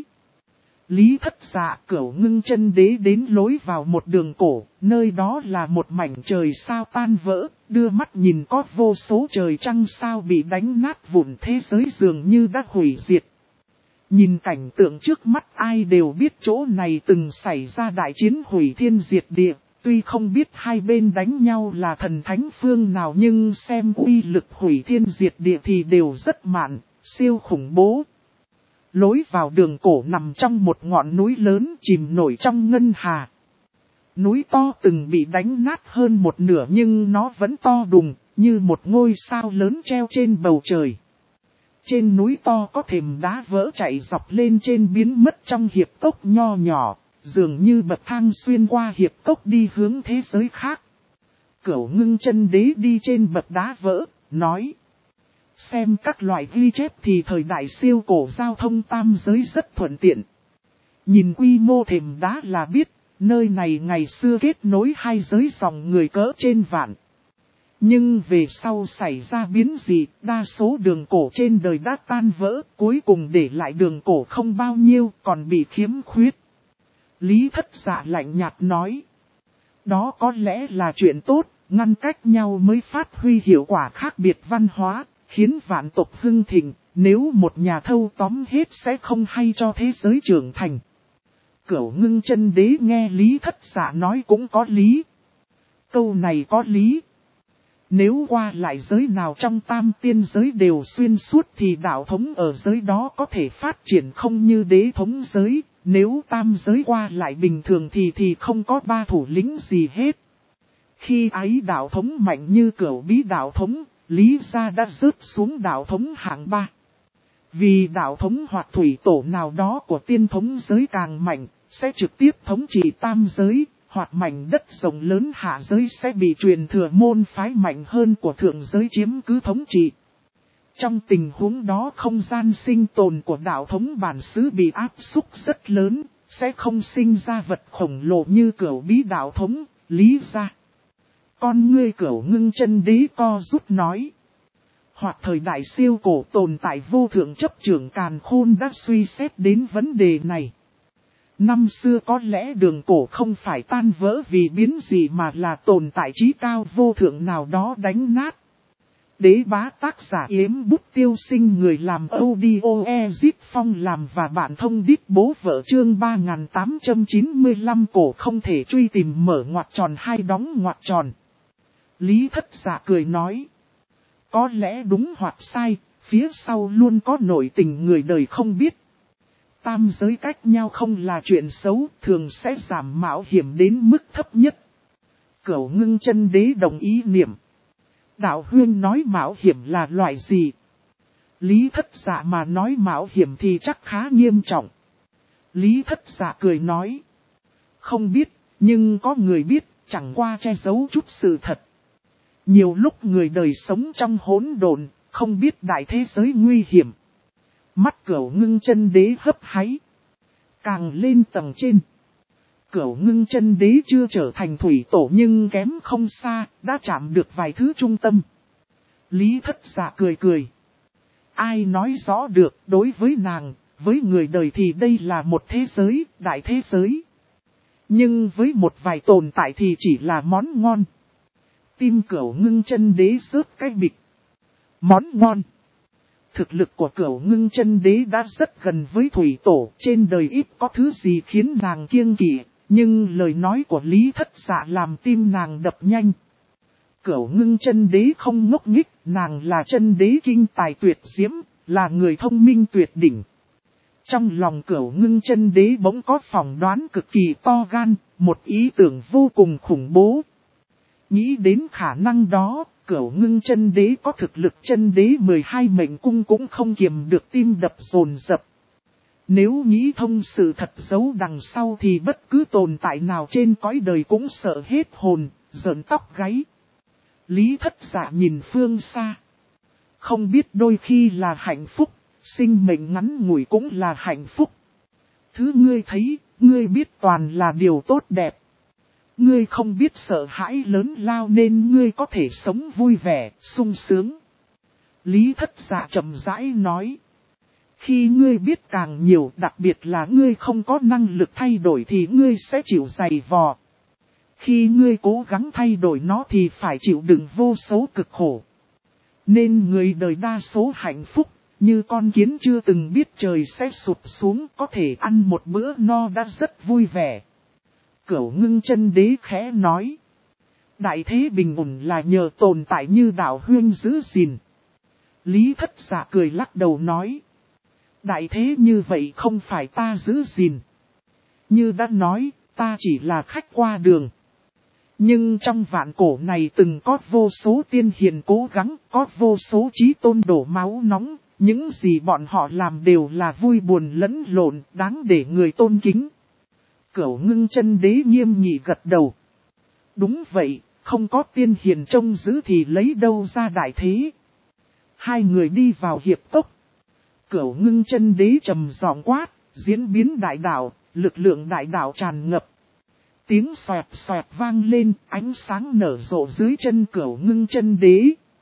Lý Thất Dạ Cửu Ngưng Chân Đế đến lối vào một đường cổ, nơi đó là một mảnh trời sao tan vỡ, đưa mắt nhìn có vô số trời trăng sao bị đánh nát vụn, thế giới dường như đã hủy diệt. Nhìn cảnh tượng trước mắt ai đều biết chỗ này từng xảy ra đại chiến hủy thiên diệt địa, tuy không biết hai bên đánh nhau là thần thánh phương nào nhưng xem uy lực hủy thiên diệt địa thì đều rất mạn, siêu khủng bố. Lối vào đường cổ nằm trong một ngọn núi lớn chìm nổi trong ngân hà. Núi to từng bị đánh nát hơn một nửa nhưng nó vẫn to đùng, như một ngôi sao lớn treo trên bầu trời. Trên núi to có thềm đá vỡ chạy dọc lên trên biến mất trong hiệp cốc nho nhỏ, dường như bậc thang xuyên qua hiệp cốc đi hướng thế giới khác. Cửu Ngưng Chân Đế đi trên bậc đá vỡ, nói. Xem các loại ghi chép thì thời đại siêu cổ giao thông tam giới rất thuận tiện. Nhìn quy mô thềm đá là biết, nơi này ngày xưa kết nối hai giới dòng người cỡ trên vạn. Nhưng về sau xảy ra biến dị, đa số đường cổ trên đời đã tan vỡ, cuối cùng để lại đường cổ không bao nhiêu, còn bị khiếm khuyết. Lý Thất Dạ lạnh nhạt nói. Đó có lẽ là chuyện tốt, ngăn cách nhau mới phát huy hiệu quả khác biệt văn hóa, khiến vạn tộc hưng thịnh, nếu một nhà thâu tóm hết sẽ không hay cho thế giới trưởng thành. Cửu Ngưng Chân Đế nghe Lý Thất Dạ nói cũng có lý. Câu này có lý. Nếu qua lại giới nào trong tam tiên giới đều xuyên suốt thì đạo thống ở giới đó có thể phát triển không như đế thống giới. Nếu tam giới qua lại bình thường thì không có ba thủ lĩnh gì hết. Khi ấy đạo thống mạnh như Cửu Bí đạo thống, Lý gia đã rớt xuống đạo thống hạng 3. Vì đạo thống hoặc thủy tổ nào đó của tiên thống giới càng mạnh, sẽ trực tiếp thống trị tam giới, hoặc mảnh đất rộng lớn hạ giới sẽ bị truyền thừa môn phái mạnh hơn của thượng giới chiếm cứ thống trị. Trong tình huống đó không gian sinh tồn của đạo thống bản xứ bị áp xúc rất lớn, sẽ không sinh ra vật khổng lồ như Cửu Bí đạo thống, Lý gia. Con ngươi Cửu Ngưng Chân Đế co rút nói. Hoặc thời đại siêu cổ tồn tại vô thượng chấp trưởng càn khôn đã suy xét đến vấn đề này. Năm xưa có lẽ đường cổ không phải tan vỡ vì biến dị mà là tồn tại trí cao vô thượng nào đó đánh nát. Đế bá tác giả Yếm Bút Tiêu Sinh người làm audio Ezip Phong làm và bạn thông đít bố vợ chương 3895 cổ không thể truy tìm mở ngoặc tròn hay đóng ngoặc tròn. Lý Thất Dạ cười nói. Có lẽ đúng hoặc sai, phía sau luôn có nội tình người đời không biết. Tam giới cách nhau không là chuyện xấu, thường sẽ giảm mạo hiểm đến mức thấp nhất. Cửu Ngưng Chân Đế đồng ý niệm. Đạo huyên nói mạo hiểm là loại gì? Lý Thất Dạ mà nói mạo hiểm thì chắc khá nghiêm trọng. Lý Thất Dạ cười nói. Không biết, nhưng có người biết, chẳng qua che giấu chút sự thật. Nhiều lúc người đời sống trong hỗn độn, không biết đại thế giới nguy hiểm. Mắt Cửu Ngưng Chân Đế hấp háy. Càng lên tầng trên. Cửu Ngưng Chân Đế chưa trở thành thủy tổ nhưng kém không xa, đã chạm được vài thứ trung tâm. Lý Thất Dạ cười cười. Ai nói rõ được, đối với nàng, với người đời thì đây là một thế giới, đại thế giới. Nhưng với một vài tồn tại thì chỉ là món ngon. Tim Cửu Ngưng Chân Đế rớt cái bịch. Món ngon. Thực lực của Cửu Ngưng Chân Đế đã rất gần với thủy tổ, trên đời ít có thứ gì khiến nàng kiêng kỵ, nhưng lời nói của Lý Thất Dạ làm tim nàng đập nhanh. Cửu Ngưng Chân Đế không ngốc nghếch, nàng là chân đế kinh tài tuyệt diễm, là người thông minh tuyệt đỉnh. Trong lòng Cửu Ngưng Chân Đế bỗng có phỏng đoán cực kỳ to gan, một ý tưởng vô cùng khủng bố. Nghĩ đến khả năng đó, Cửu Ngưng Chân Đế có thực lực chân đế 12 mệnh cung cũng không kiềm được tim đập dồn dập. Nếu nghĩ thông sự thật giấu đằng sau thì bất cứ tồn tại nào trên cõi đời cũng sợ hết hồn, rợn tóc gáy. Lý Thất Dạ nhìn phương xa. Không biết đôi khi là hạnh phúc, sinh mệnh ngắn ngủi cũng là hạnh phúc. Thứ ngươi thấy, ngươi biết toàn là điều tốt đẹp. Ngươi không biết sợ hãi lớn lao nên ngươi có thể sống vui vẻ, sung sướng. Lý Thất Dạ chậm rãi nói. Khi ngươi biết càng nhiều, đặc biệt là ngươi không có năng lực thay đổi thì ngươi sẽ chịu dày vò. Khi ngươi cố gắng thay đổi nó thì phải chịu đựng vô số cực khổ. Nên người đời đa số hạnh phúc, như con kiến chưa từng biết trời sẽ sụp xuống có thể ăn một bữa no đã rất vui vẻ. Cửu Ngưng Chân Đế khẽ nói. Đại thế bình ổn là nhờ tồn tại như đạo huyên giữ gìn. Lý Thất Dạ cười lắc đầu nói. Đại thế như vậy không phải ta giữ gìn. Như đã nói, ta chỉ là khách qua đường. Nhưng trong vạn cổ này từng có vô số tiên hiền cố gắng, có vô số chí tôn đổ máu nóng, Những gì bọn họ làm đều là vui buồn lẫn lộn, đáng để người tôn kính. Cửu Ngưng Chân Đế nghiêm nghị gật đầu. Đúng vậy, không có tiên hiền trông giữ thì lấy đâu ra đại thế. Hai người đi vào hiệp cốc. Cửu Ngưng Chân Đế trầm giọng quát, diễn biến đại đạo, lực lượng đại đạo tràn ngập. Tiếng xoẹt xoẹt vang lên, ánh sáng nở rộ dưới chân Cửu Ngưng Chân Đế.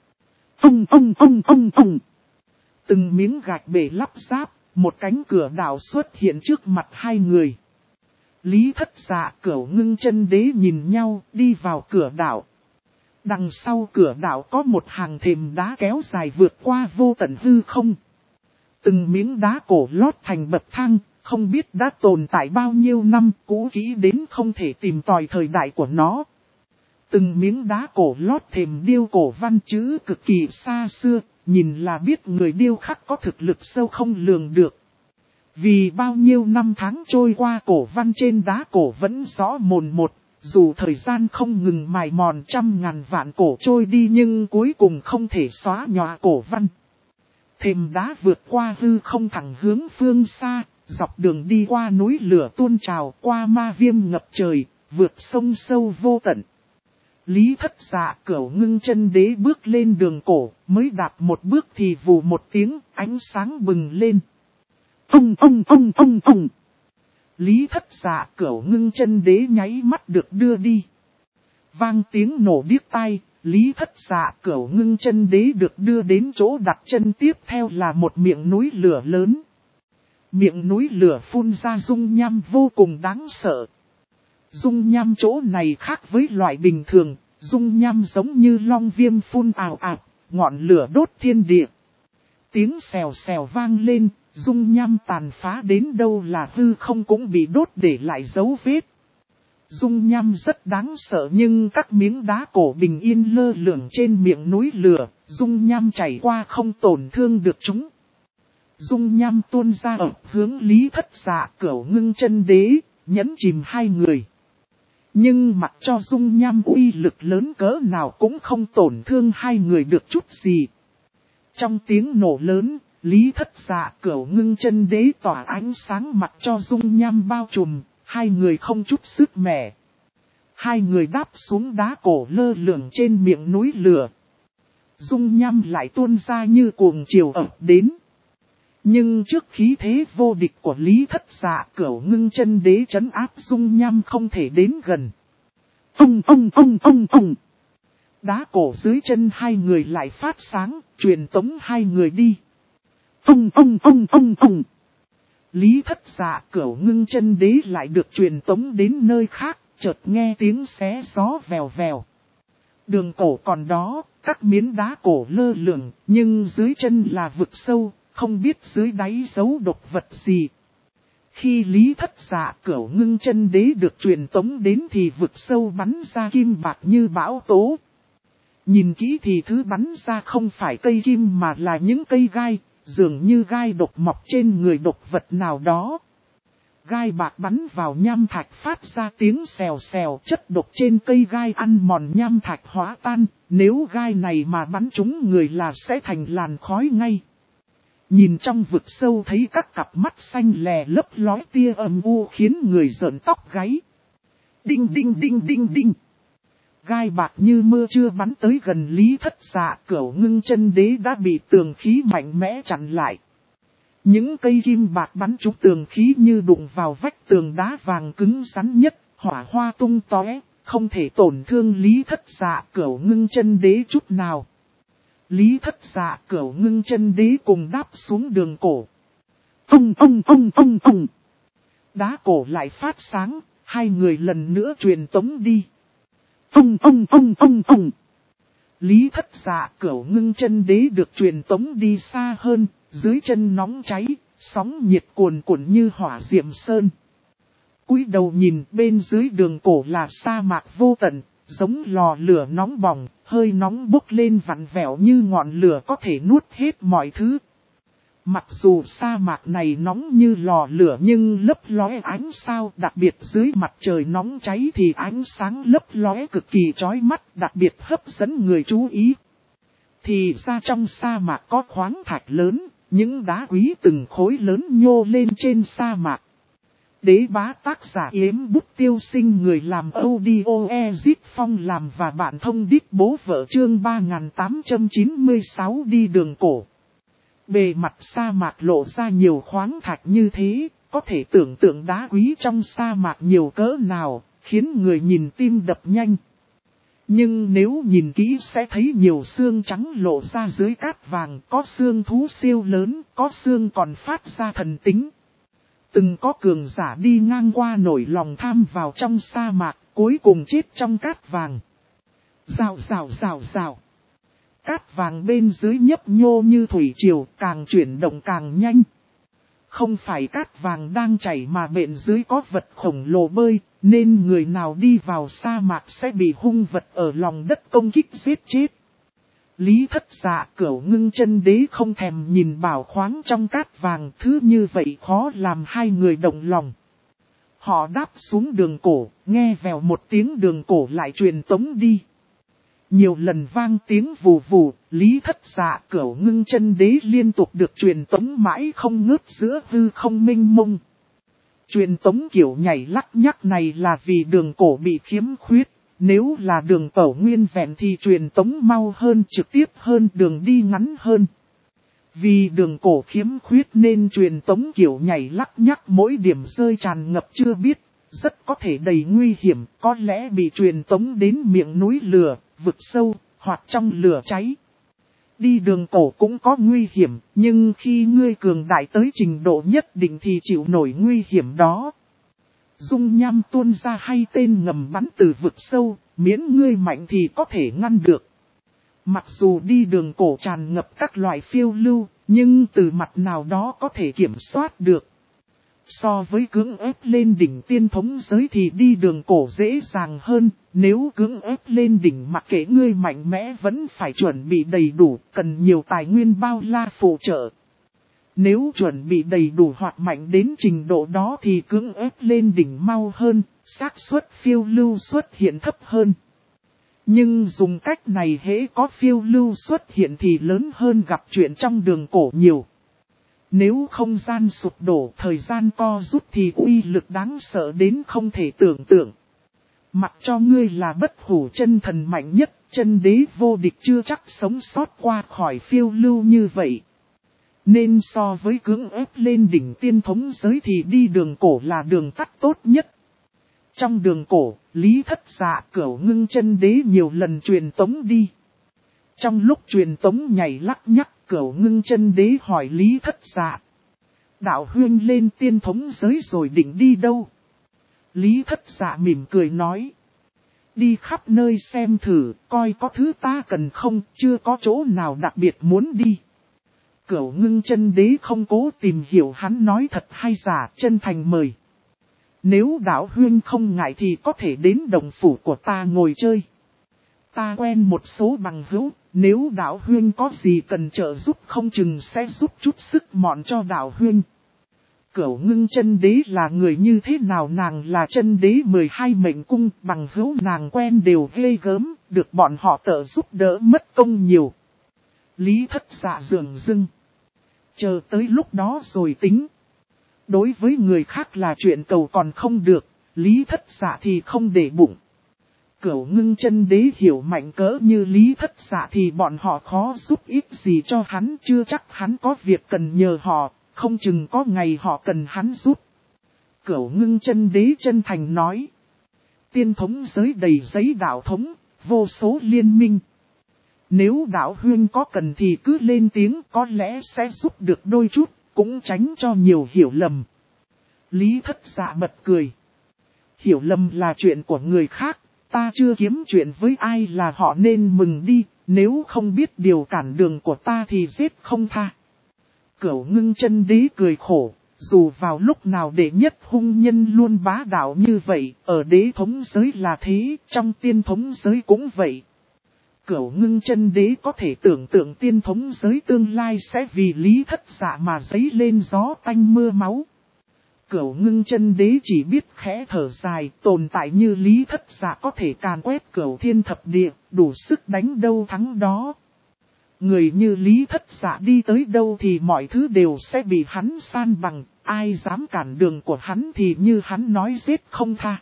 Ông. Từng miếng gạch bể lắp ráp, một cánh cửa đạo xuất hiện trước mặt hai người. Lý Thất Dạ, Cửu Ngưng Chân Đế nhìn nhau, đi vào cửa đạo. Đằng sau cửa đạo có một hàng thềm đá kéo dài vượt qua vô tận hư không. Từng miếng đá cổ lót thành bậc thang, không biết đã tồn tại bao nhiêu năm, cũ kỹ đến không thể tìm tòi thời đại của nó. Từng miếng đá cổ lót thềm điêu cổ văn chữ cực kỳ xa xưa, nhìn là biết người điêu khắc có thực lực sâu không lường được. Vì bao nhiêu năm tháng trôi qua, cổ văn trên đá cổ vẫn rõ mồn một, dù thời gian không ngừng mài mòn trăm ngàn vạn cổ trôi đi nhưng cuối cùng không thể xóa nhòa cổ văn. Thềm đá vượt qua hư không thẳng hướng phương xa, dọc đường đi qua núi lửa tuôn trào, qua ma viêm ngập trời, vượt sông sâu vô tận. Lý Thất Dạ, Cửu Ngưng Chân Đế bước lên đường cổ, mới đạp một bước thì vù một tiếng, ánh sáng bừng lên. Ông. Lý Thất Dạ, Cửu Ngưng Chân Đế nháy mắt được đưa đi. Vang tiếng nổ điếc tai, Lý Thất Dạ, Cửu Ngưng Chân Đế được đưa đến chỗ đặt chân tiếp theo là một miệng núi lửa lớn. Miệng núi lửa phun ra dung nham vô cùng đáng sợ. Dung nham chỗ này khác với loại bình thường, dung nham giống như long viêm phun ào ạt, ngọn lửa đốt thiên địa. Tiếng xèo xèo vang lên, dung nham tàn phá đến đâu là hư không cũng bị đốt để lại dấu vết. Dung nham rất đáng sợ nhưng các miếng đá cổ bình yên lơ lửng trên miệng núi lửa, dung nham chảy qua không tổn thương được chúng. Dung nham tuôn ra ập hướng Lý Thất Dạ, Cửu Ngưng Chân Đế, nhấn chìm hai người. Nhưng mặc cho dung nham uy lực lớn cỡ nào cũng không tổn thương hai người được chút gì. Trong tiếng nổ lớn, Lý Thất Dạ, Cửu Ngưng Chân Đế tỏa ánh sáng mặc cho dung nham bao trùm, hai người không chút sức mẻ. Hai người đáp xuống đá cổ lơ lửng trên miệng núi lửa. Dung nham lại tuôn ra như cuồng triều ập đến. Nhưng trước khí thế vô địch của Lý Thất Dạ, Cửu Ngưng Chân Đế trấn áp dung nham không thể đến gần. Ông. Đá cổ dưới chân hai người lại phát sáng, truyền tống hai người đi. Ông. Lý Thất Dạ, Cửu Ngưng Chân Đế lại được truyền tống đến nơi khác, chợt nghe tiếng xé gió vèo vèo. Đường cổ còn đó, các miếng đá cổ lơ lửng, nhưng dưới chân là vực sâu, không biết dưới đáy giấu độc vật gì. Khi Lý Thất Dạ, Cửu Ngưng Chân Đế được truyền tống đến thì vực sâu bắn ra kim bạc như bão tố. Nhìn kỹ thì thứ bắn ra không phải cây kim mà là những cây gai, dường như gai độc mọc trên người độc vật nào đó. Gai bạc bắn vào nham thạch phát ra tiếng xèo xèo, chất độc trên cây gai ăn mòn nham thạch hóa tan, nếu gai này mà bắn trúng người là sẽ thành làn khói ngay. Nhìn trong vực sâu thấy các cặp mắt xanh lè lấp lói tia âm u khiến người rợn tóc gáy. Đinh. Gai bạc như mưa chưa bắn tới gần Lý Thất Dạ, Cửu Ngưng Chân Đế đã bị tường khí mạnh mẽ chặn lại. Những cây kim bạc bắn trúng tường khí như đụng vào vách tường đá vàng cứng rắn nhất, hỏa hoa tung tóe, không thể tổn thương Lý Thất Dạ, Cửu Ngưng Chân Đế chút nào. Lý Thất Dạ, Cửu Ngưng Chân Đế cùng đáp xuống đường cổ. Ông. Đá cổ lại phát sáng, hai người lần nữa truyền tống đi. Ông. Lý Thất Dạ, Cửu Ngưng Chân Đế được truyền tống đi xa hơn, dưới chân nóng cháy, sóng nhiệt cuồn cuộn như hỏa diệm sơn. Cúi đầu nhìn bên dưới đường cổ là sa mạc vô tận, giống lò lửa nóng bỏng, hơi nóng bốc lên vặn vẹo như ngọn lửa có thể nuốt hết mọi thứ. Mặc dù sa mạc này nóng như lò lửa nhưng lấp lóe ánh sao, đặc biệt dưới mặt trời nóng cháy thì ánh sáng lấp lóe cực kỳ chói mắt, đặc biệt hấp dẫn người chú ý. Thì ra trong sa mạc có khoáng thạch lớn, Những đá quý từng khối lớn nhô lên trên sa mạc. Đế bá tác giả Yếm Bút Tiêu Sinh, người làm audio Ezit Phong làm và bạn thông đít bố vợ, chương 3896 đi đường cổ. Bề mặt sa mạc lộ ra nhiều khoáng thạch như thế, có thể tưởng tượng đá quý trong sa mạc nhiều cỡ nào, khiến người nhìn tim đập nhanh. Nhưng nếu nhìn kỹ sẽ thấy nhiều xương trắng lộ ra dưới cát vàng, có xương thú siêu lớn, có xương còn phát ra thần tính. Từng có cường giả đi ngang qua nổi lòng tham vào trong sa mạc, cuối cùng chết trong cát vàng. Rào rào rào rào. Cát vàng bên dưới nhấp nhô như thủy triều, càng chuyển động càng nhanh. Không phải cát vàng đang chảy mà bên dưới có vật khổng lồ bơi, nên người nào đi vào sa mạc sẽ bị hung vật ở lòng đất công kích giết chết. Lý Thất Dạ, Cửu Ngưng Chân Đế không thèm nhìn bảo khoáng trong cát vàng, thứ như vậy khó làm hai người động lòng. Họ đáp xuống đường cổ, nghe vèo một tiếng, đường cổ lại truyền tống đi. Nhiều lần vang tiếng vù vù, Lý Thất Dạ, Cửu Ngưng Chân Đế liên tục được truyền tống mãi không ngớt giữa hư không mênh mông. Truyền tống kiểu nhảy lắc nhắc này là vì đường cổ bị khiếm khuyết. Nếu là đường tẩu nguyên vẹn thì truyền tống mau hơn, trực tiếp hơn, đường đi ngắn hơn. Vì đường cổ khiếm khuyết nên truyền tống kiểu nhảy lắc nhắc mỗi điểm rơi tràn ngập chưa biết, rất có thể đầy nguy hiểm, có lẽ bị truyền tống đến miệng núi lửa, vực sâu, hoặc trong lửa cháy. Đi đường cổ cũng có nguy hiểm, nhưng khi ngươi cường đại tới trình độ nhất định thì chịu nổi nguy hiểm đó. Dung nham tuôn ra hay tên ngầm bắn từ vực sâu, miễn ngươi mạnh thì có thể ngăn được. Mặc dù đi đường cổ tràn ngập các loại phiêu lưu, nhưng từ mặt nào đó có thể kiểm soát được. So với cưỡng ép lên đỉnh tiên thống giới thì đi đường cổ dễ dàng hơn, nếu cưỡng ép lên đỉnh mặc kệ ngươi mạnh mẽ vẫn phải chuẩn bị đầy đủ, cần nhiều tài nguyên bao la phụ trợ. Nếu chuẩn bị đầy đủ hoặc mạnh đến trình độ đó thì cưỡng ép lên đỉnh mau hơn, xác suất phiêu lưu xuất hiện thấp hơn. Nhưng dùng cách này hễ có phiêu lưu xuất hiện thì lớn hơn gặp chuyện trong đường cổ nhiều. Nếu không gian sụp đổ, thời gian co rút thì uy lực đáng sợ đến không thể tưởng tượng. Mặc cho ngươi là bất hủ chân thần mạnh nhất, chân đế vô địch chưa chắc sống sót qua khỏi phiêu lưu như vậy. Nên so với cưỡng ép lên đỉnh tiên thống giới thì đi đường cổ là đường tắt tốt nhất. Trong đường cổ, Lý Thất Dạ, Cửu Ngưng Chân Đế nhiều lần truyền tống đi. Trong lúc truyền tống nhảy lắc nhắc, Cửu Ngưng Chân Đế hỏi Lý Thất Dạ: đạo huynh lên tiên thống giới rồi định đi đâu? Lý Thất Dạ mỉm cười nói: đi khắp nơi xem thử, coi có thứ ta cần không, chưa có chỗ nào đặc biệt muốn đi. Cửu Ngưng Chân Đế không cố tìm hiểu hắn nói thật hay giả, chân thành mời: nếu đạo huynh không ngại thì có thể đến đồng phủ của ta ngồi chơi. Ta quen một số bằng hữu, nếu đạo huynh có gì cần trợ giúp không chừng sẽ giúp chút sức mọn cho đạo huynh. Cửu Ngưng Chân Đế là người như thế nào? Nàng là chân đế 12 mệnh cung, bằng hữu nàng quen đều ghê gớm, được bọn họ trợ giúp đỡ mất công nhiều. Lý Thất Dạ dường dưng: chờ tới lúc đó rồi tính. Đối với người khác là chuyện cầu còn không được, Lý Thất Dạ thì không để bụng. Cửu Ngưng Chân Đế hiểu mạnh cỡ như Lý Thất Dạ thì bọn họ khó giúp ích gì cho hắn, chưa chắc hắn có việc cần nhờ họ, không chừng có ngày họ cần hắn giúp. Cửu Ngưng Chân Đế chân thành nói: tiên thống giới đầy giấy đạo thống, vô số liên minh. Nếu đạo huynh có cần thì cứ lên tiếng, có lẽ sẽ giúp được đôi chút, cũng tránh cho nhiều hiểu lầm. Lý Thất Dạ bật cười: hiểu lầm là chuyện của người khác, ta chưa kiếm chuyện với ai là họ nên mừng đi, nếu không biết điều cản đường của ta thì giết không tha. Cửu Ngưng Chân Đế cười khổ: dù vào lúc nào đệ nhất hung nhân luôn bá đạo như vậy, ở đế thống giới là thế, trong tiên thống giới cũng vậy. Cửu Ngưng Chân Đế có thể tưởng tượng tiên thống giới tương lai sẽ vì Lý Thất Dạ mà dấy lên gió tanh mưa máu. Cửu Ngưng Chân Đế chỉ biết khẽ thở dài, tồn tại như Lý Thất Dạ có thể càn quét cửu thiên thập địa, đủ sức đánh đâu thắng đó. Người như Lý Thất Dạ đi tới đâu thì mọi thứ đều sẽ bị hắn san bằng, ai dám cản đường của hắn thì như hắn nói giết không tha.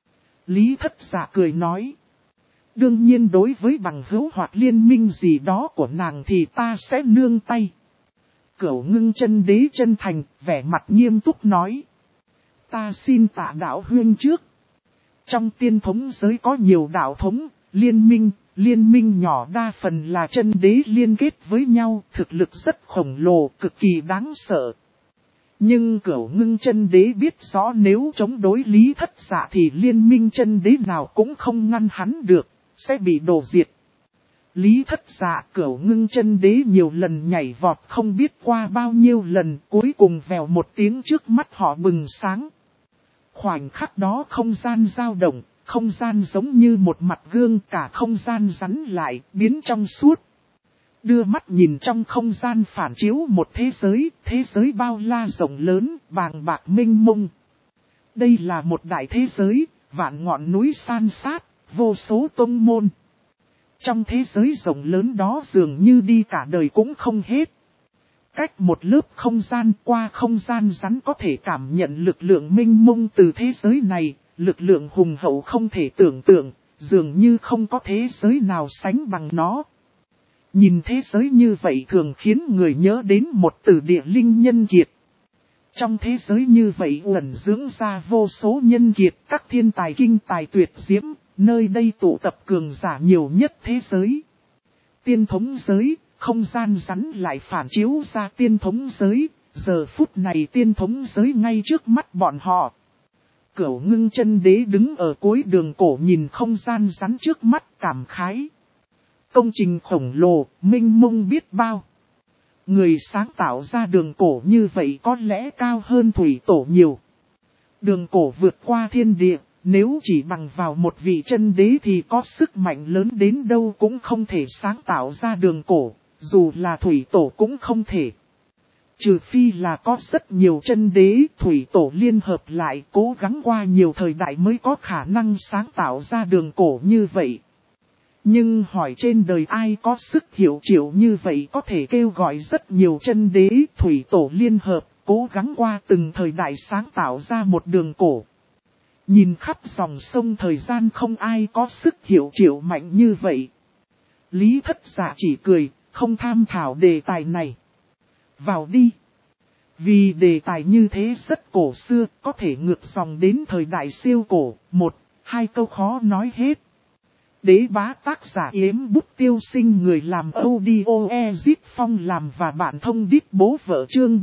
Lý Thất Dạ cười nói. Đương nhiên đối với bằng hữu hoặc liên minh gì đó của nàng thì ta sẽ nương tay. Cửu Ngưng Chân Đế chân thành, vẻ mặt nghiêm túc nói. Ta xin tạ đạo huynh trước. Trong tiên thống giới có nhiều đạo thống, liên minh nhỏ đa phần là chân đế liên kết với nhau, thực lực rất khổng lồ, cực kỳ đáng sợ. Nhưng Cửu Ngưng Chân Đế biết rõ nếu chống đối Lý Thất Dạ thì liên minh chân đế nào cũng không ngăn hắn được, sẽ bị đổ diệt. Lý Thất Dạ, Cửu Ngưng Chân Đế nhiều lần nhảy vọt không biết qua bao nhiêu lần, cuối cùng vèo một tiếng trước mắt họ bừng sáng. Khoảnh khắc đó không gian dao động, không gian giống như một mặt gương, cả không gian rắn lại, biến trong suốt. Đưa mắt nhìn trong không gian phản chiếu một thế giới bao la rộng lớn, bàng bạc mênh mông. Đây là một đại thế giới, vạn ngọn núi san sát, vô số tông môn. Trong thế giới rộng lớn đó dường như đi cả đời cũng không hết. Cách một lớp không gian qua không gian rắn có thể cảm nhận lực lượng mênh mông từ thế giới này, lực lượng hùng hậu không thể tưởng tượng, dường như không có thế giới nào sánh bằng nó. Nhìn thế giới như vậy thường khiến người nhớ đến một từ địa linh nhân kiệt. Trong thế giới như vậy ẩn dưỡng ra vô số nhân kiệt, các thiên tài kinh tài tuyệt diễm, nơi đây tụ tập cường giả nhiều nhất thế giới. Tiên thống giới, không gian rắn lại phản chiếu ra tiên thống giới, giờ phút này tiên thống giới ngay trước mắt bọn họ. Cửu Ngưng Chân Đế đứng ở cuối đường cổ nhìn không gian rắn trước mắt cảm khái. Công trình khổng lồ, mênh mông biết bao. Người sáng tạo ra đường cổ như vậy có lẽ cao hơn thủy tổ nhiều. Đường cổ vượt qua thiên địa, nếu chỉ bằng vào một vị chân đế thì có sức mạnh lớn đến đâu cũng không thể sáng tạo ra đường cổ, dù là thủy tổ cũng không thể. Trừ phi là có rất nhiều chân đế, thủy tổ liên hợp lại cố gắng qua nhiều thời đại mới có khả năng sáng tạo ra đường cổ như vậy. Nhưng hỏi trên đời ai có sức hiểu triệu như vậy có thể kêu gọi rất nhiều chân đế, thủy tổ liên hợp, cố gắng qua từng thời đại sáng tạo ra một đường cổ. Nhìn khắp dòng sông thời gian không ai có sức hiểu triệu mạnh như vậy. Lý Thất Dạ chỉ cười, không tham thảo đề tài này. Vào đi. Vì đề tài như thế rất cổ xưa, có thể ngược dòng đến thời đại siêu cổ, một, hai câu khó nói hết. Đế bá tác giả Yếm Bút Tiêu Sinh, người làm audio Ezit Phong làm và bạn thông đít bố vợ, chương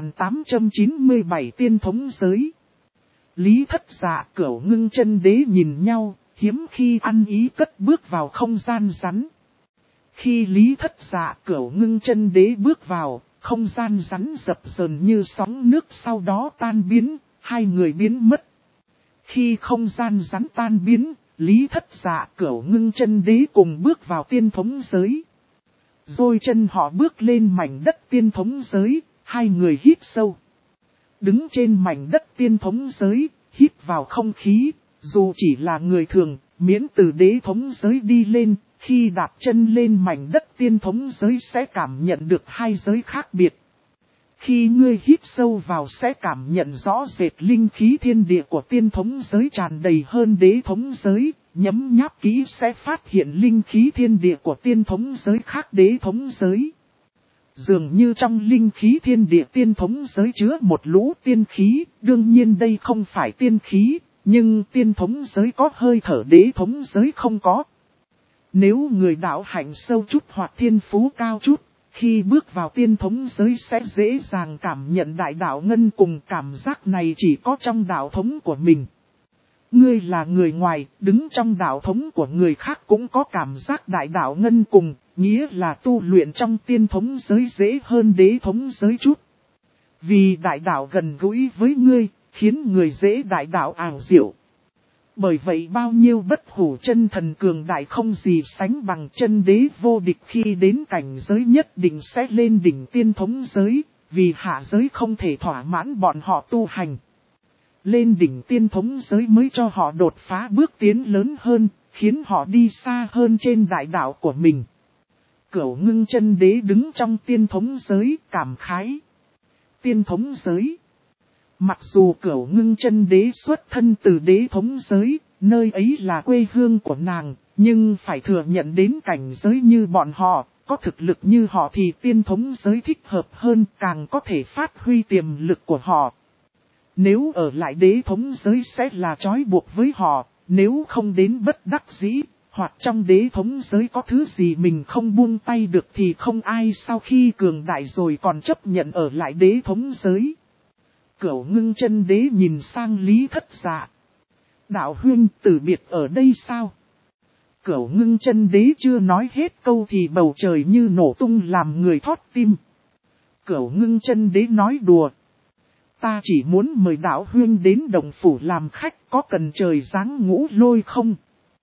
3897 tiên thống giới. Lý Thất Dạ, Cửu Ngưng Chân Đế nhìn nhau, hiếm khi ăn ý cất bước vào không gian rắn. Khi Lý Thất Dạ, Cửu Ngưng Chân Đế bước vào, không gian rắn dập dờn như sóng nước, sau đó tan biến, hai người biến mất. Khi không gian rắn tan biến, Lý Thất Dạ, Cửu Ngưng Chân Đế cùng bước vào tiên thống giới. Rồi chân họ bước lên mảnh đất tiên thống giới, hai người hít sâu. Đứng trên mảnh đất tiên thống giới, hít vào không khí, dù chỉ là người thường, miễn từ đế thống giới đi lên, khi đạp chân lên mảnh đất tiên thống giới sẽ cảm nhận được hai giới khác biệt. Khi ngươi hít sâu vào sẽ cảm nhận rõ rệt linh khí thiên địa của tiên thống giới tràn đầy hơn đế thống giới, nhấm nháp kỹ sẽ phát hiện linh khí thiên địa của tiên thống giới khác đế thống giới. Dường như trong linh khí thiên địa tiên thống giới chứa một lũ tiên khí, đương nhiên đây không phải tiên khí, nhưng tiên thống giới có hơi thở đế thống giới không có. Nếu người đạo hạnh sâu chút hoặc thiên phú cao chút, khi bước vào tiên thống giới sẽ dễ dàng cảm nhận đại đạo ngân cùng, cảm giác này chỉ có trong đạo thống của mình. Ngươi là người ngoài, đứng trong đạo thống của người khác cũng có cảm giác đại đạo ngân cùng, nghĩa là tu luyện trong tiên thống giới dễ hơn đế thống giới chút. Vì đại đạo gần gũi với ngươi, khiến người dễ đại đạo ảo diệu. Bởi vậy bao nhiêu bất hủ chân thần cường đại không gì sánh bằng chân đế vô địch khi đến cảnh giới nhất định sẽ lên đỉnh tiên thống giới, vì hạ giới không thể thỏa mãn bọn họ tu hành. Lên đỉnh tiên thống giới mới cho họ đột phá bước tiến lớn hơn, khiến họ đi xa hơn trên đại đạo của mình. Cửu Ngưng Chân Đế đứng trong tiên thống giới cảm khái. Tiên thống giới. Mặc dù Cửu Ngưng Chân Đế xuất thân từ đế thống giới, nơi ấy là quê hương của nàng, nhưng phải thừa nhận đến cảnh giới như bọn họ, có thực lực như họ thì tiên thống giới thích hợp hơn, càng có thể phát huy tiềm lực của họ. Nếu ở lại đế thống giới sẽ là trói buộc với họ, nếu không đến bất đắc dĩ, hoặc trong đế thống giới có thứ gì mình không buông tay được thì không ai sau khi cường đại rồi còn chấp nhận ở lại đế thống giới. Cửu Ngưng Chân Đế nhìn sang Lý Thất Dạ. Đạo huynh từ biệt ở đây sao? Cửu Ngưng Chân Đế chưa nói hết câu thì bầu trời như nổ tung làm người thót tim. Cửu Ngưng Chân Đế nói đùa. Ta chỉ muốn mời đạo huynh đến Đồng Phủ làm khách, có cần trời giáng ngũ lôi không?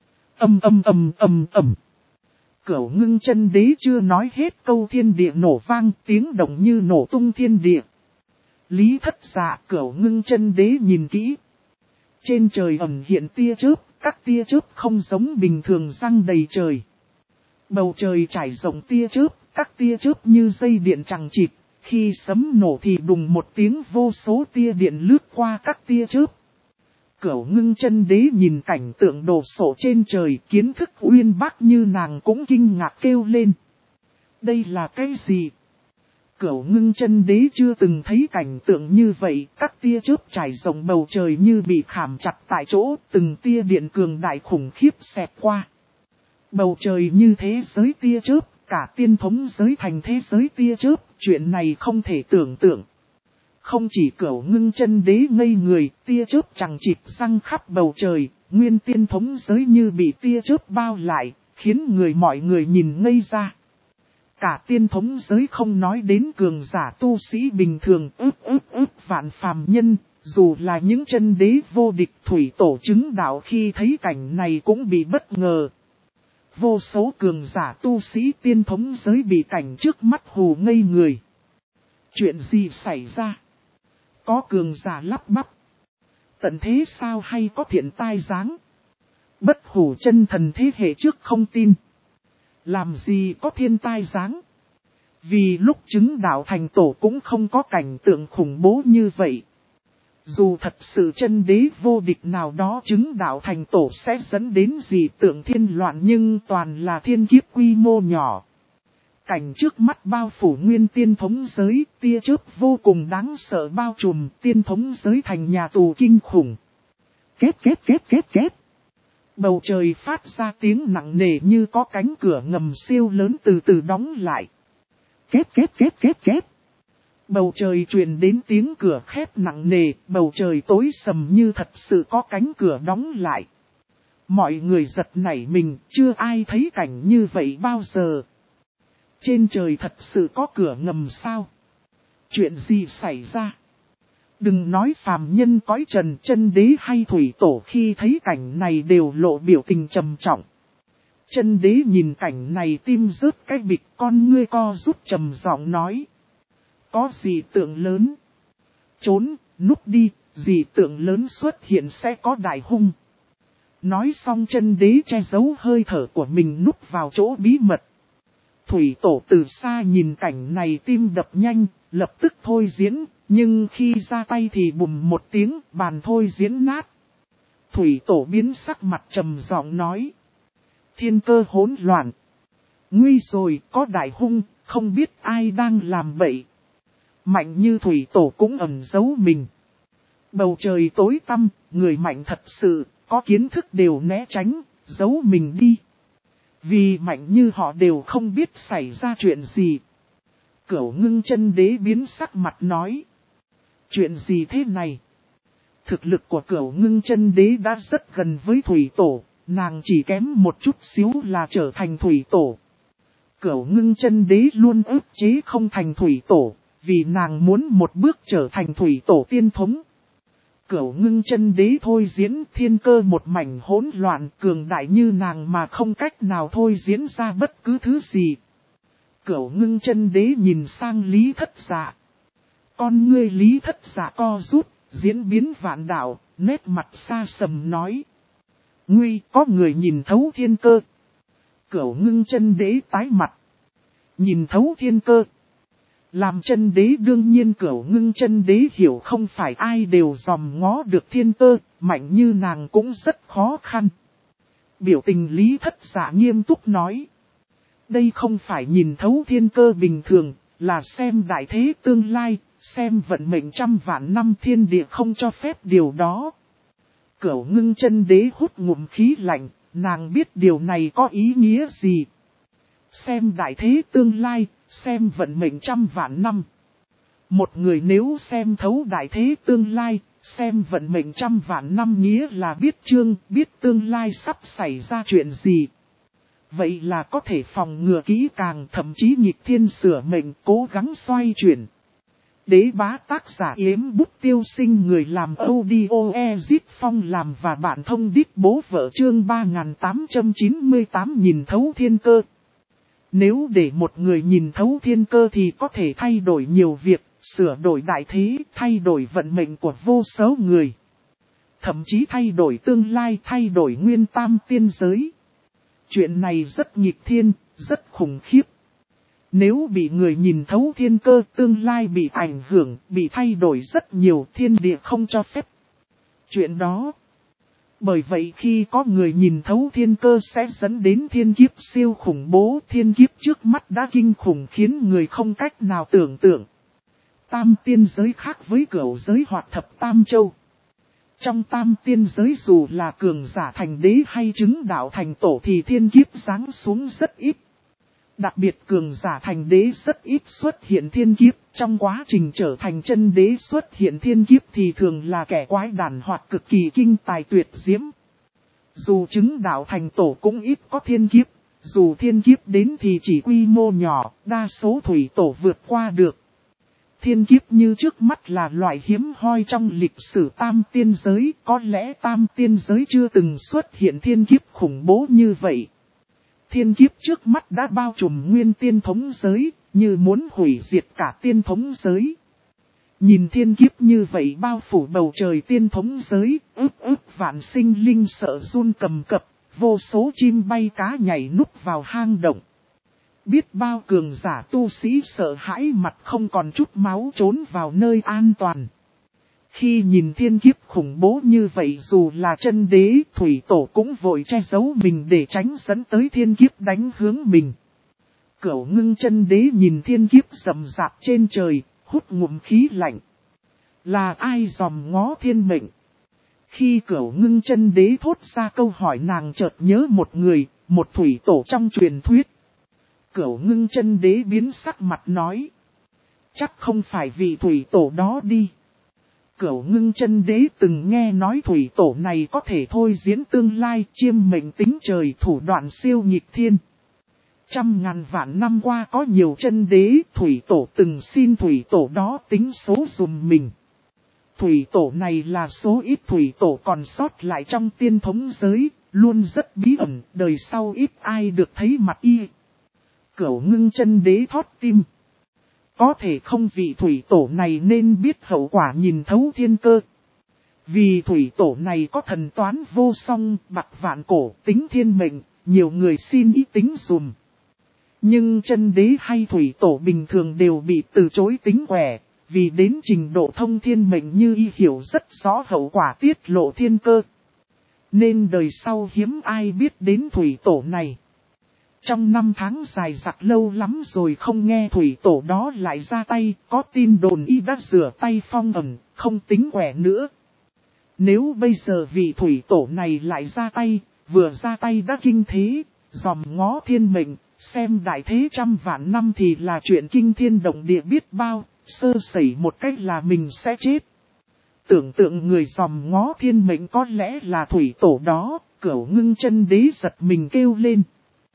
Cửu Ngưng Chân Đế chưa nói hết câu thiên địa nổ vang, tiếng động như nổ tung thiên địa. Lý Thất Dạ, Cửu Ngưng Chân Đế nhìn kỹ. Trên trời ẩn hiện tia chớp, các tia chớp không giống bình thường răng đầy trời. Bầu trời trải rộng tia chớp, các tia chớp như dây điện chằng chịt, khi sấm nổ thì đùng một tiếng vô số tia điện lướt qua các tia chớp. Cửu Ngưng Chân Đế nhìn cảnh tượng đồ sộ trên trời, kiến thức uyên bác như nàng cũng kinh ngạc kêu lên. Đây là cái gì? Cửu Ngưng Chân Đế chưa từng thấy cảnh tượng như vậy, các tia chớp trải rộng bầu trời như bị khảm chặt tại chỗ, từng tia điện cường đại khủng khiếp xẹt qua. Bầu trời như thế giới tia chớp, cả tiên thống giới thành thế giới tia chớp, chuyện này không thể tưởng tượng. Không chỉ Cửu Ngưng Chân Đế ngây người, tia chớp chằng chịt răng khắp bầu trời, nguyên tiên thống giới như bị tia chớp bao lại, khiến mọi người nhìn ngây ra. Cả tiên thống giới không nói đến cường giả tu sĩ bình thường ước vạn phàm nhân, dù là những chân đế vô địch thủy tổ chứng đạo khi thấy cảnh này cũng bị bất ngờ. Vô số cường giả tu sĩ tiên thống giới bị cảnh trước mắt hù ngây người. Chuyện gì xảy ra? Có cường giả lắp bắp. Tận thế sao hay có thiện tai giáng? Bất hủ chân thần thế hệ trước không tin. Làm gì có thiên tai giáng? Vì lúc chứng đạo thành tổ cũng không có cảnh tượng khủng bố như vậy. Dù thật sự chân đế vô địch nào đó chứng đạo thành tổ sẽ dẫn đến dị tượng thiên loạn nhưng toàn là thiên kiếp quy mô nhỏ. Cảnh trước mắt bao phủ nguyên tiên thống giới, tia chớp vô cùng đáng sợ bao trùm, tiên thống giới thành nhà tù kinh khủng. Kết. Bầu trời phát ra tiếng nặng nề như có cánh cửa ngầm siêu lớn từ từ đóng lại. Kết. Bầu trời truyền đến tiếng cửa khép nặng nề, bầu trời tối sầm như thật sự có cánh cửa đóng lại. Mọi người giật nảy mình, chưa ai thấy cảnh như vậy bao giờ. Trên trời thật sự có cửa ngầm sao? Chuyện gì xảy ra? Đừng nói phàm nhân cõi trần, chân đế hay thủy tổ khi thấy cảnh này đều lộ biểu tình trầm trọng. Chân đế nhìn cảnh này tim rớt cái bịch, con ngươi co rút trầm giọng nói. Có dị tượng lớn. Trốn, núp đi, dị tượng lớn xuất hiện sẽ có đại hung. Nói xong chân đế che giấu hơi thở của mình núp vào chỗ bí mật. Thủy tổ từ xa nhìn cảnh này tim đập nhanh, lập tức thôi diễn, nhưng khi ra tay thì bùm một tiếng, bàn thôi diễn nát. Thủy tổ biến sắc mặt trầm giọng nói. Thiên cơ hỗn loạn. Nguy rồi, có đại hung, không biết ai đang làm bậy. Mạnh như thủy tổ cũng ẩn giấu mình. Bầu trời tối tăm, người mạnh thật sự, có kiến thức đều né tránh, giấu mình đi. Vì mạnh như họ đều không biết xảy ra chuyện gì. Cửu Ngưng Chân Đế biến sắc mặt nói. Chuyện gì thế này? Thực lực của Cửu Ngưng Chân Đế đã rất gần với thủy tổ, nàng chỉ kém một chút xíu là trở thành thủy tổ. Cửu Ngưng Chân Đế luôn ức chế không thành thủy tổ, vì nàng muốn một bước trở thành thủy tổ tiên thống. Cửu Ngưng Chân Đế thôi diễn thiên cơ một mảnh hỗn loạn, cường đại như nàng mà không cách nào thôi diễn ra bất cứ thứ gì. Cửu Ngưng Chân Đế nhìn sang Lý Thất Dạ. Con ngươi Lý Thất Dạ co rút, diễn biến vạn đạo, nét mặt xa sầm nói. Nguy, có người nhìn thấu thiên cơ. Cửu Ngưng Chân Đế tái mặt. nhìn thấu thiên cơ. Làm chân đế đương nhiên Cửu Ngưng chân đế hiểu không phải ai đều dòm ngó được thiên cơ, mạnh như nàng cũng rất khó khăn. Biểu tình Lý Thất Dạ nghiêm túc nói. Đây không phải nhìn thấu thiên cơ bình thường, là xem đại thế tương lai, xem vận mệnh trăm vạn năm thiên địa không cho phép điều đó. Cửu Ngưng chân đế hút ngụm khí lạnh, nàng biết điều này có ý nghĩa gì. Xem đại thế tương lai, xem vận mệnh trăm vạn năm. Một người nếu xem thấu đại thế tương lai, xem vận mệnh trăm vạn năm nghĩa là biết biết tương lai sắp xảy ra chuyện gì. Vậy là có thể phòng ngừa kỹ càng, thậm chí nghịch thiên sửa mệnh, cố gắng xoay chuyển. Đế bá tác giả Yếm Bút Tiêu Sinh, người làm audio Ezit Phong làm và bạn thông đít bố vợ, chương 3898 nhìn thấu thiên cơ. Nếu để một người nhìn thấu thiên cơ thì có thể thay đổi nhiều việc, sửa đổi đại thế, thay đổi vận mệnh của vô số người. Thậm chí thay đổi tương lai, thay đổi nguyên tam tiên giới. Chuyện này rất nghịch thiên, rất khủng khiếp. Nếu bị người nhìn thấu thiên cơ, tương lai bị ảnh hưởng, bị thay đổi rất nhiều, thiên địa không cho phép chuyện đó. Bởi vậy khi có người nhìn thấu thiên cơ sẽ dẫn đến thiên kiếp siêu khủng bố, thiên kiếp trước mắt đã kinh khủng khiến người không cách nào tưởng tượng. Tam tiên giới khác với cửu giới hoặc thập tam châu. Trong tam tiên giới dù là cường giả thành đế hay chứng đạo thành tổ thì thiên kiếp giáng xuống rất ít. Đặc biệt cường giả thành đế rất ít xuất hiện thiên kiếp, trong quá trình trở thành chân đế xuất hiện thiên kiếp thì thường là kẻ quái đản hoặc cực kỳ kinh tài tuyệt diễm. Dù chứng đạo thành tổ cũng ít có thiên kiếp, dù thiên kiếp đến thì chỉ quy mô nhỏ, đa số thủy tổ vượt qua được. Thiên kiếp như trước mắt là loại hiếm hoi trong lịch sử tam tiên giới, có lẽ tam tiên giới chưa từng xuất hiện thiên kiếp khủng bố như vậy. Thiên kiếp trước mắt đã bao trùm nguyên tiên thống giới, như muốn hủy diệt cả tiên thống giới. Nhìn thiên kiếp như vậy bao phủ bầu trời tiên thống giới, ức vạn sinh linh sợ run cầm cập, vô số chim bay cá nhảy núp vào hang động. Biết bao cường giả tu sĩ sợ hãi mặt không còn chút máu trốn vào nơi an toàn. Khi nhìn thiên kiếp khủng bố như vậy dù là chân đế, thủy tổ cũng vội che giấu mình để tránh dẫn tới thiên kiếp đánh hướng mình. Cửu Ngưng chân đế nhìn thiên kiếp rầm rạp trên trời, hút ngụm khí lạnh. Là ai dòm ngó thiên mệnh? Khi Cửu Ngưng chân đế thốt ra câu hỏi nàng chợt nhớ một người, một thủy tổ trong truyền thuyết. Cửu Ngưng chân đế biến sắc mặt nói. Chắc không phải vị thủy tổ đó đi. Cửu Ngưng chân đế từng nghe nói thủy tổ này có thể thôi diễn tương lai, chiêm mệnh tính trời, thủ đoạn siêu nghịch thiên. Trăm ngàn vạn năm qua có nhiều chân đế, thủy tổ từng xin thủy tổ đó tính số dùm mình. Thủy tổ này là số ít thủy tổ còn sót lại trong tiên thống giới, luôn rất bí ẩn, đời sau ít ai được thấy mặt y. Cửu Ngưng chân đế thót tim. Có thể không vị thủy tổ này nên biết hậu quả nhìn thấu thiên cơ. Vì thủy tổ này có thần toán vô song, bạc vạn cổ, tính thiên mệnh, nhiều người xin ý tính dùm. Nhưng chân đế hay thủy tổ bình thường đều bị từ chối tính quẻ, vì đến trình độ thông thiên mệnh như y hiểu rất rõ hậu quả tiết lộ thiên cơ. Nên đời sau hiếm ai biết đến thủy tổ này. Trong năm tháng dài dặc lâu lắm rồi không nghe thủy tổ đó lại ra tay, có tin đồn y đã rửa tay phong ẩn, không tính quẻ nữa. Nếu bây giờ vị thủy tổ này lại ra tay, vừa ra tay đã kinh thế, dòm ngó thiên mệnh, xem đại thế trăm vạn năm thì là chuyện kinh thiên động địa biết bao, sơ sẩy một cách là mình sẽ chết. Tưởng tượng người dòm ngó thiên mệnh có lẽ là thủy tổ đó, Cửu Ngưng chân đế giật mình kêu lên.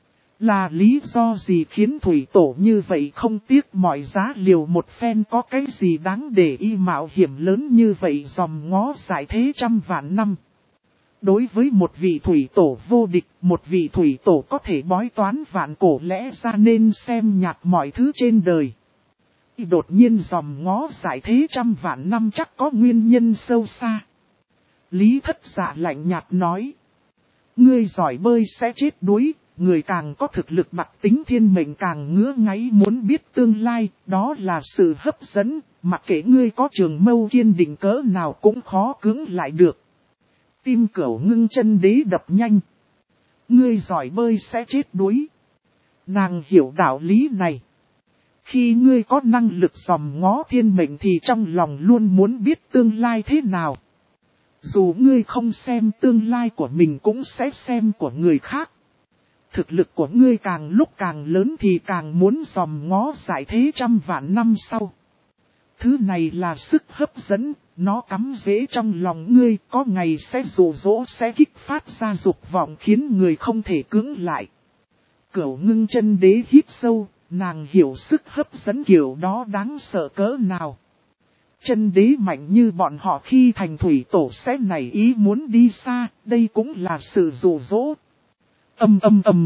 Là lý do gì khiến thủy tổ như vậy không tiếc mọi giá liều một phen, có cái gì đáng để y mạo hiểm lớn như vậy dòm ngó giải thế trăm vạn năm. Đối với một vị thủy tổ vô địch, một vị thủy tổ có thể bói toán vạn cổ lẽ ra nên xem nhạt mọi thứ trên đời. Y đột nhiên dòm ngó giải thế trăm vạn năm chắc có nguyên nhân sâu xa. Lý Thất Dạ lạnh nhạt nói. Ngươi giỏi bơi sẽ chết đuối. người càng có thực lực bạc tính thiên mệnh càng ngứa ngáy muốn biết tương lai, đó là sự hấp dẫn, mặc kệ ngươi có trường mâu kiên định cỡ nào cũng khó cưỡng lại được. Tim Cửu Ngưng Chân Đế đập nhanh. Ngươi giỏi bơi sẽ chết đuối. Nàng hiểu đạo lý này. Khi ngươi có năng lực dòm ngó thiên mệnh thì trong lòng luôn muốn biết tương lai thế nào. Dù ngươi không xem tương lai của mình cũng sẽ xem của người khác. Thực lực của ngươi càng lúc càng lớn thì càng muốn dòm ngó giải thế trăm vạn năm sau. Thứ này là sức hấp dẫn, nó cắm rễ trong lòng ngươi, có ngày sẽ dụ dỗ sẽ kích phát ra dục vọng khiến người không thể cưỡng lại. Cửu Ngưng Chân Đế hít sâu, nàng hiểu sức hấp dẫn kiểu đó đáng sợ cỡ nào. Chân đế mạnh như bọn họ khi thành thủy tổ sẽ nảy ý muốn đi xa, đây cũng là sự dụ dỗ. Ầm.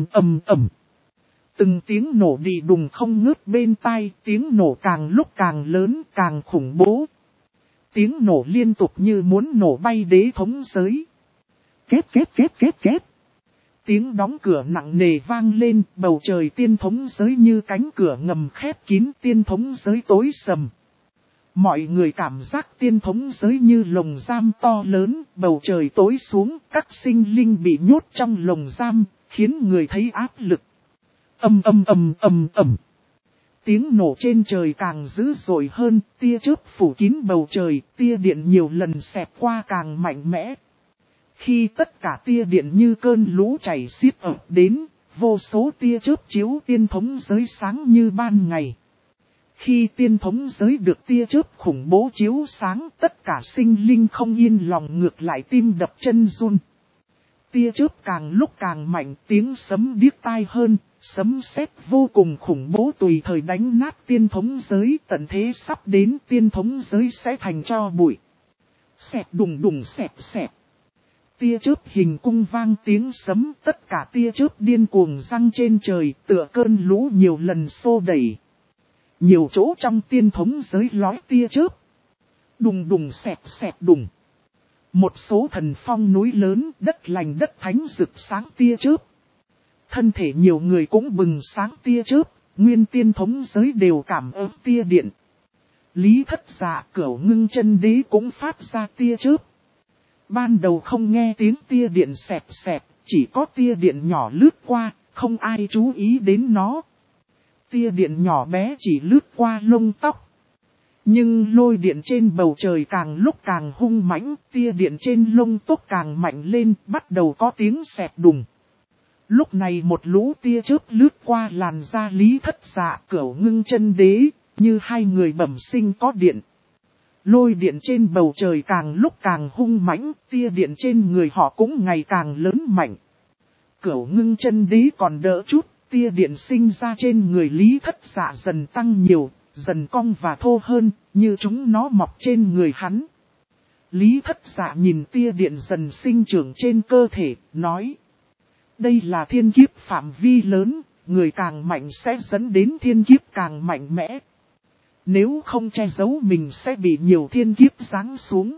Từng tiếng nổ đi đùng không ngớt bên tai, tiếng nổ càng lúc càng lớn, càng khủng bố. Tiếng nổ liên tục như muốn nổ bay đế thống giới. Két. Tiếng đóng cửa nặng nề vang lên, bầu trời tiên thống giới như cánh cửa ngầm khép kín, tiên thống giới tối sầm. Mọi người cảm giác tiên thống giới như lồng giam to lớn, bầu trời tối xuống, các sinh linh bị nhốt trong lồng giam, khiến người thấy áp lực. Ầm. Tiếng nổ trên trời càng dữ dội hơn, tia chớp phủ kín bầu trời, tia điện nhiều lần xẹt qua càng mạnh mẽ. Khi tất cả tia điện như cơn lũ chảy xiết ập đến, vô số tia chớp chiếu tiên thống giới sáng như ban ngày. Khi tiên thống giới được tia chớp khủng bố chiếu sáng, tất cả sinh linh không yên lòng ngược lại tim đập chân run. Tia chớp càng lúc càng mạnh, tiếng sấm điếc tai hơn, sấm sét vô cùng khủng bố tùy thời đánh nát tiên thống giới, tận thế sắp đến tiên thống giới sẽ thành tro bụi. Xẹt đùng xẹt. Tia chớp hình cung vang tiếng sấm, tất cả tia chớp điên cuồng giăng trên trời, tựa cơn lũ nhiều lần xô đẩy. Nhiều chỗ trong tiên thống giới lói tia chớp. Đùng xẹt đùng. Một số thần phong núi lớn, đất lành đất thánh rực sáng tia chớp. Thân thể nhiều người cũng bừng sáng tia chớp, nguyên tiên thống giới đều cảm ứng tia điện. Lý Thất Dạ Cửu Ngưng Chân Đế cũng phát ra tia chớp. Ban đầu không nghe tiếng tia điện xẹt, chỉ có tia điện nhỏ lướt qua, không ai chú ý đến nó. Tia điện nhỏ bé chỉ lướt qua lông tóc. Nhưng lôi điện trên bầu trời càng lúc càng hung mãnh, tia điện trên lông tóc càng mạnh lên, bắt đầu có tiếng xẹt đùng. Lúc này một lũ tia chớp lướt qua làn da Lý Thất Dạ Cửu Ngưng Chân Đế, như hai người bẩm sinh có điện. Lôi điện trên bầu trời càng lúc càng hung mãnh, tia điện trên người họ cũng ngày càng lớn mạnh. Cửu Ngưng Chân Đế còn đỡ chút, tia điện sinh ra trên người Lý Thất Dạ dần tăng nhiều, dần cong và thô hơn, như chúng nó mọc trên người hắn. Lý Thất Dạ nhìn tia điện dần sinh trưởng trên cơ thể, nói. Đây là thiên kiếp phạm vi lớn, người càng mạnh sẽ dẫn đến thiên kiếp càng mạnh mẽ. Nếu không che giấu mình sẽ bị nhiều thiên kiếp giáng xuống.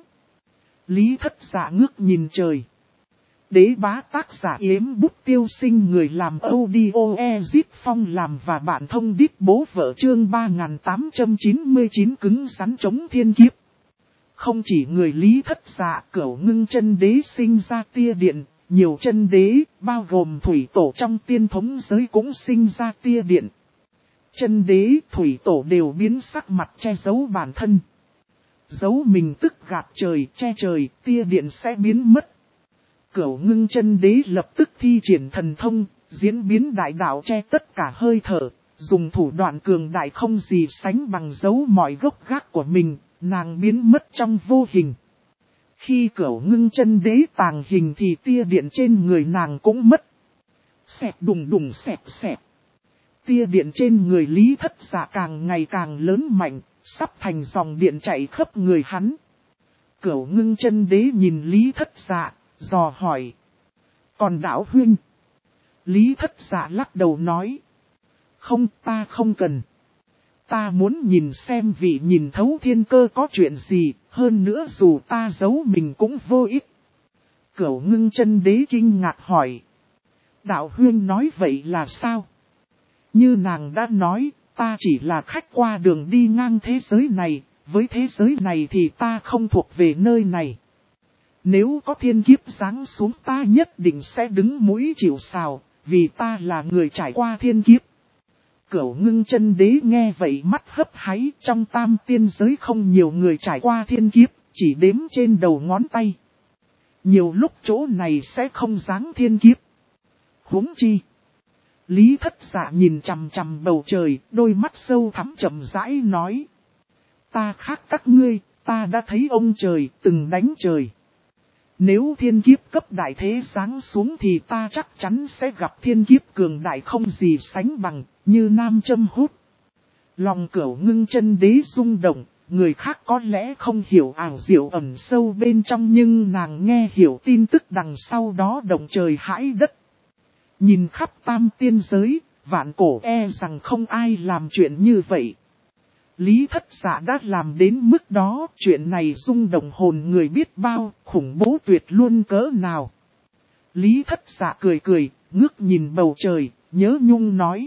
Lý Thất Dạ ngước nhìn trời. Đế bá tác giả Yếm Bút Tiêu Sinh người làm audio Ezit Phong làm và bạn thông đít bố vợ chương 3899 cứng rắn chống thiên kiếp. Không chỉ người Lý Thất Dạ Cửu Ngưng Chân Đế sinh ra tia điện, nhiều chân đế, bao gồm thủy tổ trong tiên thống giới cũng sinh ra tia điện. Chân đế, thủy tổ đều biến sắc mặt che giấu bản thân. Giấu mình tức gạt trời, che trời, tia điện sẽ biến mất. Cửu Ngưng Chân Đế lập tức thi triển thần thông, diễn biến đại đạo che tất cả hơi thở, dùng thủ đoạn cường đại không gì sánh bằng giấu mọi gốc gác của mình, nàng biến mất trong vô hình. Khi Cửu Ngưng Chân Đế tàng hình thì tia điện trên người nàng cũng mất. Xẹt đùng xẹt. Tia điện trên người Lý Thất Dạ càng ngày càng lớn mạnh, sắp thành dòng điện chạy khắp người hắn. Cửu Ngưng Chân Đế nhìn Lý Thất Dạ, dò hỏi. Còn đạo huynh? Lý Thất Dạ lắc đầu nói. Không, ta không cần. Ta muốn nhìn xem vị nhìn thấu thiên cơ có chuyện gì, hơn nữa dù ta giấu mình cũng vô ích. Cửu Ngưng Chân Đế kinh ngạc hỏi. Đạo huynh nói vậy là sao? Như nàng đã nói, ta chỉ là khách qua đường đi ngang thế giới này, với thế giới này thì ta không thuộc về nơi này. Nếu có thiên kiếp giáng xuống ta nhất định sẽ đứng mũi chịu sào, vì ta là người trải qua thiên kiếp. Cửu Ngưng Chân Đế nghe vậy mắt hấp háy, trong tam tiên giới không nhiều người trải qua thiên kiếp, chỉ đếm trên đầu ngón tay. Nhiều lúc chỗ này sẽ không giáng thiên kiếp. Huống chi. Lý Thất Dạ nhìn chằm chằm bầu trời, đôi mắt sâu thẳm chậm rãi nói. Ta khác các ngươi, ta đã thấy ông trời từng đánh trời. Nếu thiên kiếp cấp đại thế giáng xuống thì ta chắc chắn sẽ gặp thiên kiếp cường đại không gì sánh bằng, như nam châm hút. Lòng Cửu Ngưng Chân Đế rung động, người khác có lẽ không hiểu ảo diệu ẩn sâu bên trong nhưng nàng nghe hiểu tin tức đằng sau đó động trời hãi đất. Nhìn khắp tam tiên giới, vạn cổ e rằng không ai làm chuyện như vậy. Lý Thất Dạ đã làm đến mức đó, chuyện này rung động hồn người biết bao, khủng bố tuyệt luôn cỡ nào. Lý Thất Dạ cười cười, ngước nhìn bầu trời, nhớ nhung nói.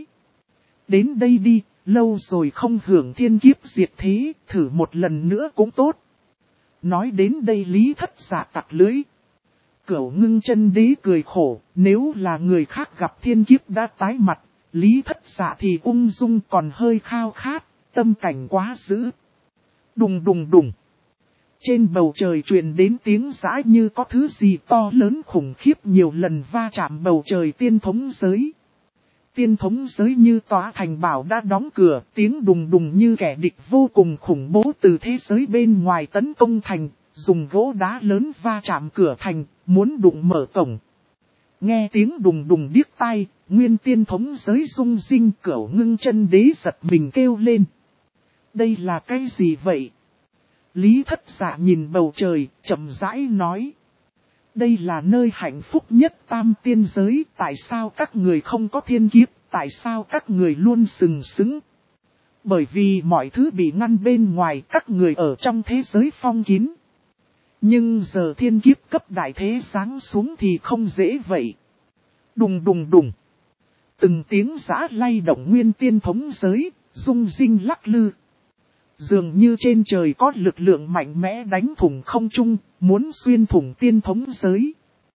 Đến đây đi, lâu rồi không hưởng thiên kiếp diệt thế, thử một lần nữa cũng tốt. Nói đến đây Lý Thất Dạ tặc lưới. Cửu Ngưng Chân Đế cười khổ, nếu là người khác gặp thiên kiếp đã tái mặt, Lý Thất Dạ thì ung dung còn hơi khao khát, tâm cảnh quá dữ. Đùng đùng đùng. Trên bầu trời truyền đến tiếng giã như có thứ gì to lớn khủng khiếp nhiều lần va chạm bầu trời tiên thống giới. Tiên thống giới như tòa thành bảo đã đóng cửa, tiếng đùng đùng như kẻ địch vô cùng khủng bố từ thế giới bên ngoài tấn công thành, dùng gỗ đá lớn va chạm cửa thành, muốn đụng mở cổng. Nghe tiếng đùng đùng điếc tai, nguyên tiên thống giới rung rinh. Cửu Ngưng Chân Đế giật mình kêu lên. Đây là cái gì vậy? Lý Thất Dạ nhìn bầu trời, chậm rãi nói. Đây là nơi hạnh phúc nhất tam tiên giới, tại sao các người không có thiên kiếp, tại sao các người luôn sừng sững? Bởi vì mọi thứ bị ngăn bên ngoài, các người ở trong thế giới phong kín. Nhưng giờ thiên kiếp cấp đại thế giáng xuống thì không dễ vậy. Đùng đùng đùng. Từng tiếng giã lay động nguyên tiên thống giới, rung rinh lắc lư. Dường như trên trời có lực lượng mạnh mẽ đánh thủng không trung, muốn xuyên thủng tiên thống giới.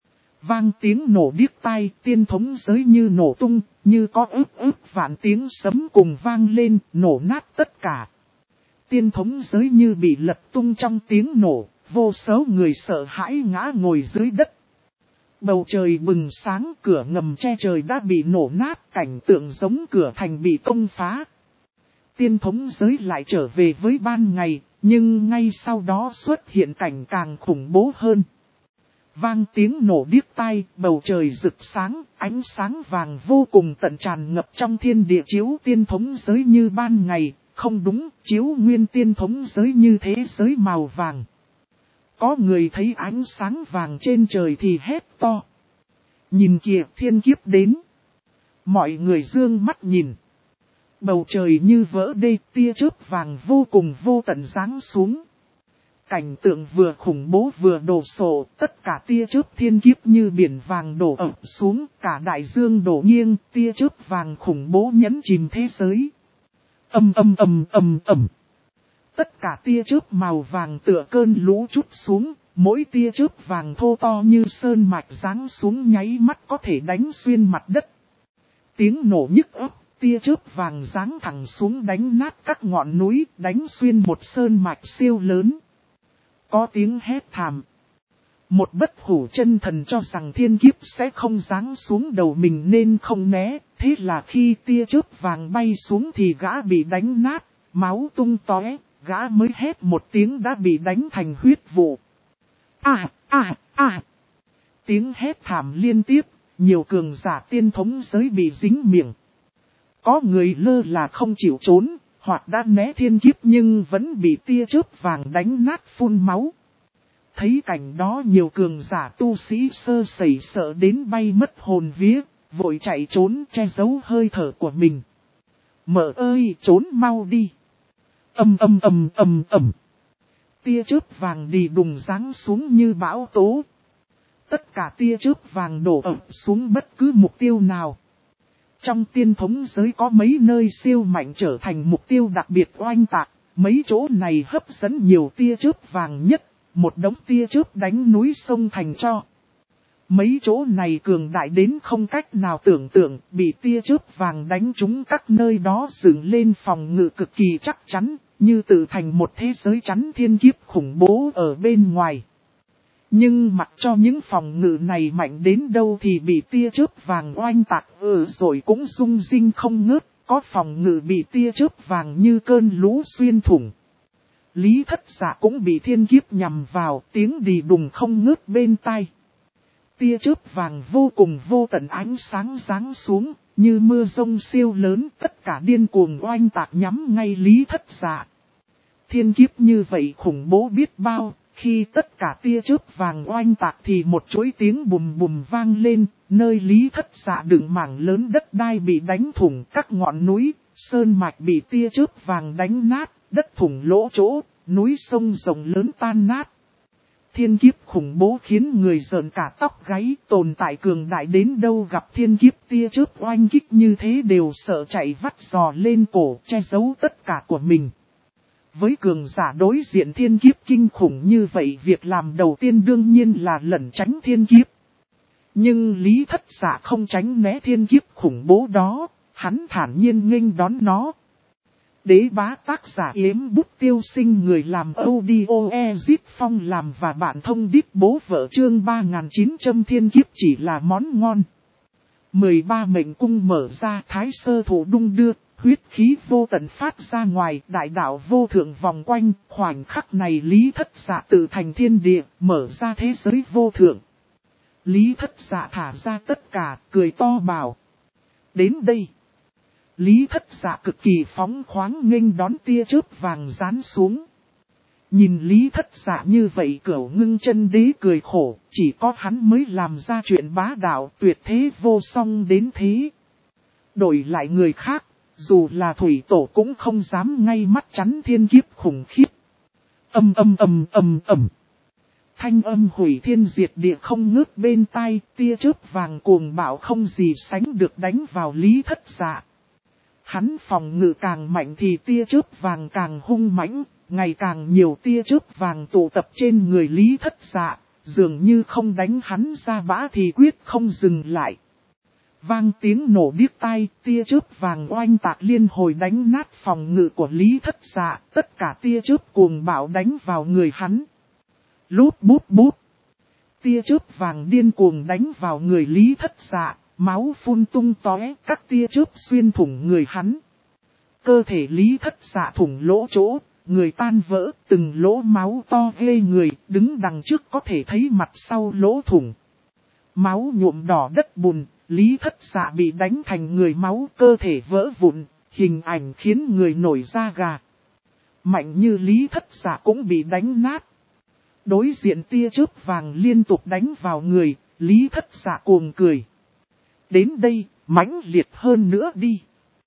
Vang tiếng nổ điếc tai, tiên thống giới như nổ tung, như có ức vạn tiếng sấm cùng vang lên, nổ nát tất cả. Tiên thống giới như bị lật tung trong tiếng nổ, vô số người sợ hãi ngã ngồi dưới đất. Bầu trời bừng sáng, cửa ngầm che trời đã bị nổ nát, cảnh tượng giống cửa thành bị công phá. Tiên thống giới lại trở về với ban ngày, nhưng ngay sau đó xuất hiện cảnh càng khủng bố hơn. Vang tiếng nổ điếc tai, bầu trời rực sáng, ánh sáng vàng vô cùng tận tràn ngập trong thiên địa chiếu tiên thống giới như ban ngày, không đúng, chiếu nguyên tiên thống giới như thế giới màu vàng. Có người thấy ánh sáng vàng trên trời thì hét to. Nhìn kìa, thiên kiếp đến. Mọi người dương mắt nhìn. Bầu trời như vỡ đê, tia chớp vàng vô cùng vô tận giáng xuống. Cảnh tượng vừa khủng bố vừa đổ sộ, tất cả tia chớp thiên kiếp như biển vàng đổ ập xuống, cả đại dương đổ nghiêng, tia chớp vàng khủng bố nhấn chìm thế giới. Ầm. Tất cả tia chớp màu vàng tựa cơn lũ trút xuống, mỗi tia chớp vàng thô to như sơn mạch giáng xuống nháy mắt có thể đánh xuyên mặt đất. Tiếng nổ nhức óc, tia chớp vàng giáng thẳng xuống đánh nát các ngọn núi, đánh xuyên một sơn mạch siêu lớn. Có tiếng hét thảm. Một bất hủ chân thần cho rằng thiên kiếp sẽ không giáng xuống đầu mình nên không né, thế là khi tia chớp vàng bay xuống thì gã bị đánh nát, máu tung tóe, gã mới hét một tiếng đã bị đánh thành huyết vụ. Tiếng hét thảm liên tiếp, nhiều cường giả tiên thống giới bị dính miệng. Có người lơ là không chịu trốn, hoặc đã né thiên kiếp nhưng vẫn bị tia chớp vàng đánh nát phun máu. Thấy cảnh đó nhiều cường giả tu sĩ sơ sẩy sợ đến bay mất hồn vía, vội chạy trốn che giấu hơi thở của mình. Mợ ơi, trốn mau đi. Tia chớp vàng đi đùng giáng xuống như bão tố. Tất cả tia chớp vàng đổ ập xuống bất cứ mục tiêu nào. Trong tiên thống giới có mấy nơi siêu mạnh trở thành mục tiêu đặc biệt oanh tạc, mấy chỗ này hấp dẫn nhiều tia chớp vàng nhất, một đống tia chớp đánh núi sông thành tro. Mấy chỗ này cường đại đến không cách nào tưởng tượng, bị tia chớp vàng đánh trúng các nơi đó dựng lên phòng ngự cực kỳ chắc chắn, như tự thành một thế giới chắn thiên kiếp khủng bố ở bên ngoài. Nhưng mặc cho những phòng ngự này mạnh đến đâu thì bị tia chớp vàng oanh tạc rồi cũng rung rinh không ngớt, có phòng ngự bị tia chớp vàng như cơn lũ xuyên thủng. Lý Thất Dạ cũng bị thiên kiếp nhằm vào, tiếng đì đùng không ngớt bên tai. Tia chớp vàng vô cùng vô tận ánh sáng giáng xuống, như mưa rông siêu lớn, tất cả điên cuồng oanh tạc nhắm ngay Lý Thất Dạ. Thiên kiếp như vậy khủng bố biết bao, khi tất cả tia chớp vàng oanh tạc thì một chuỗi tiếng bùm bùm vang lên, nơi Lý Thất Dạ đựng mảng lớn đất đai bị đánh thủng, các ngọn núi, sơn mạch bị tia chớp vàng đánh nát, đất thủng lỗ chỗ, núi sông rộng lớn tan nát. Thiên kiếp khủng bố khiến người rợn cả tóc gáy, tồn tại cường đại đến đâu gặp thiên kiếp tia chớp oanh kích như thế đều sợ chạy vắt giò lên cổ che giấu tất cả của mình. Với cường giả đối diện thiên kiếp kinh khủng như vậy, việc làm đầu tiên đương nhiên là lẩn tránh thiên kiếp. Nhưng Lý Thất Dạ không tránh né thiên kiếp khủng bố đó, hắn thản nhiên nghênh đón nó. Đế bá tác giả Yếm Bút Tiêu Sinh, người làm audio Ezip Phong làm và bạn thông đít bố vợ chương 3900 thiên kiếp chỉ là món ngon. 13 mệnh cung mở ra, thái sơ thủ đung đưa, huyết khí vô tận phát ra ngoài, đại đạo vô thượng vòng quanh, khoảnh khắc này Lý Thất Dạ tự thành thiên địa, mở ra thế giới vô thượng. Lý Thất Dạ thả ra tất cả, cười to bảo. Đến đây. Lý Thất Dạ cực kỳ phóng khoáng nghênh đón tia chớp vàng rán xuống. Nhìn Lý Thất Dạ như vậy, Cửu Ngưng Chân Đế cười khổ, chỉ có hắn mới làm ra chuyện bá đạo tuyệt thế vô song đến thế. Đổi lại người khác, dù là thủy tổ cũng không dám ngay mắt chắn thiên kiếp khủng khiếp. Ầm. Thanh âm hủy thiên diệt địa không ngớt bên tai, tia chớp vàng cuồng bạo không gì sánh được đánh vào Lý Thất Dạ. Hắn phòng ngự càng mạnh thì tia chớp vàng càng hung mãnh, ngày càng nhiều tia chớp vàng tụ tập trên người Lý Thất Dạ, dường như không đánh hắn ra bã thì quyết không dừng lại. Vang tiếng nổ điếc tai, tia chớp vàng oanh tạc liên hồi đánh nát phòng ngự của Lý Thất Dạ, tất cả tia chớp cuồng bạo đánh vào người hắn. Lút bút bút. Tia chớp vàng điên cuồng đánh vào người Lý Thất Dạ, máu phun tung tóe, các tia chớp xuyên thủng người hắn. Cơ thể Lý Thất Dạ thủng lỗ chỗ, người tan vỡ, từng lỗ máu to ghê người, đứng đằng trước có thể thấy mặt sau lỗ thủng. Máu nhuộm đỏ đất bùn, Lý Thất Dạ bị đánh thành người máu, cơ thể vỡ vụn, hình ảnh khiến người nổi da gà. Mạnh như Lý Thất Dạ cũng bị đánh nát. Đối diện tia chớp vàng liên tục đánh vào người, Lý Thất Dạ cuồng cười. Đến đây, mãnh liệt hơn nữa đi.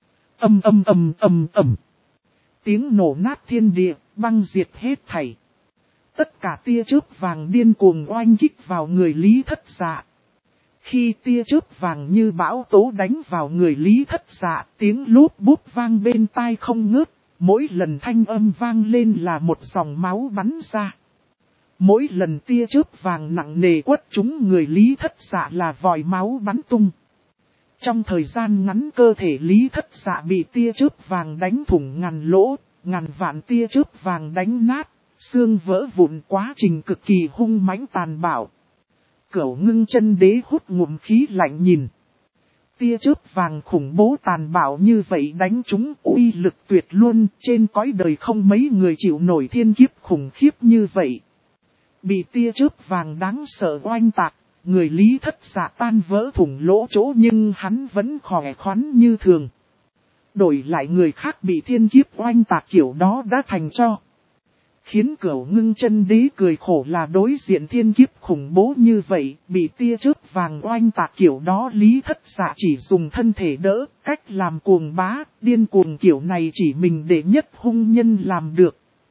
Ầm. Tiếng nổ nát thiên địa, băng diệt hết thảy. Tất cả tia chớp vàng điên cuồng oanh kích vào người Lý Thất Dạ. Khi tia chớp vàng như bão tố đánh vào người Lý Thất Dạ, tiếng lút bút vang bên tai không ngớt, mỗi lần thanh âm vang lên là một dòng máu bắn ra. Mỗi lần tia chớp vàng nặng nề quất trúng người Lý Thất Dạ là vòi máu bắn tung. Trong thời gian ngắn, cơ thể Lý Thất Dạ bị tia chớp vàng đánh thủng ngàn lỗ, ngàn vạn tia chớp vàng đánh nát, xương vỡ vụn, quá trình cực kỳ hung mãnh tàn bạo. Cửu Ngưng Chân Đế hút ngụm khí lạnh nhìn. Tia chớp vàng khủng bố tàn bạo như vậy đánh chúng uy lực tuyệt luôn, trên cõi đời không mấy người chịu nổi thiên kiếp khủng khiếp như vậy. Bị tia chớp vàng đáng sợ oanh tạc, người Lý Thất Dạ tan vỡ thủng lỗ chỗ nhưng hắn vẫn khỏe khoắn như thường. Đổi lại người khác bị thiên kiếp oanh tạc kiểu đó đã thành cho. Khiến Cửu Ngưng Chân Đế cười khổ là đối diện thiên kiếp khủng bố như vậy, bị tia chớp vàng oanh tạc kiểu đó Lý Thất Dạ chỉ dùng thân thể đỡ, cách làm cuồng bá, điên cuồng kiểu này chỉ mình đệ nhất hung nhân làm được.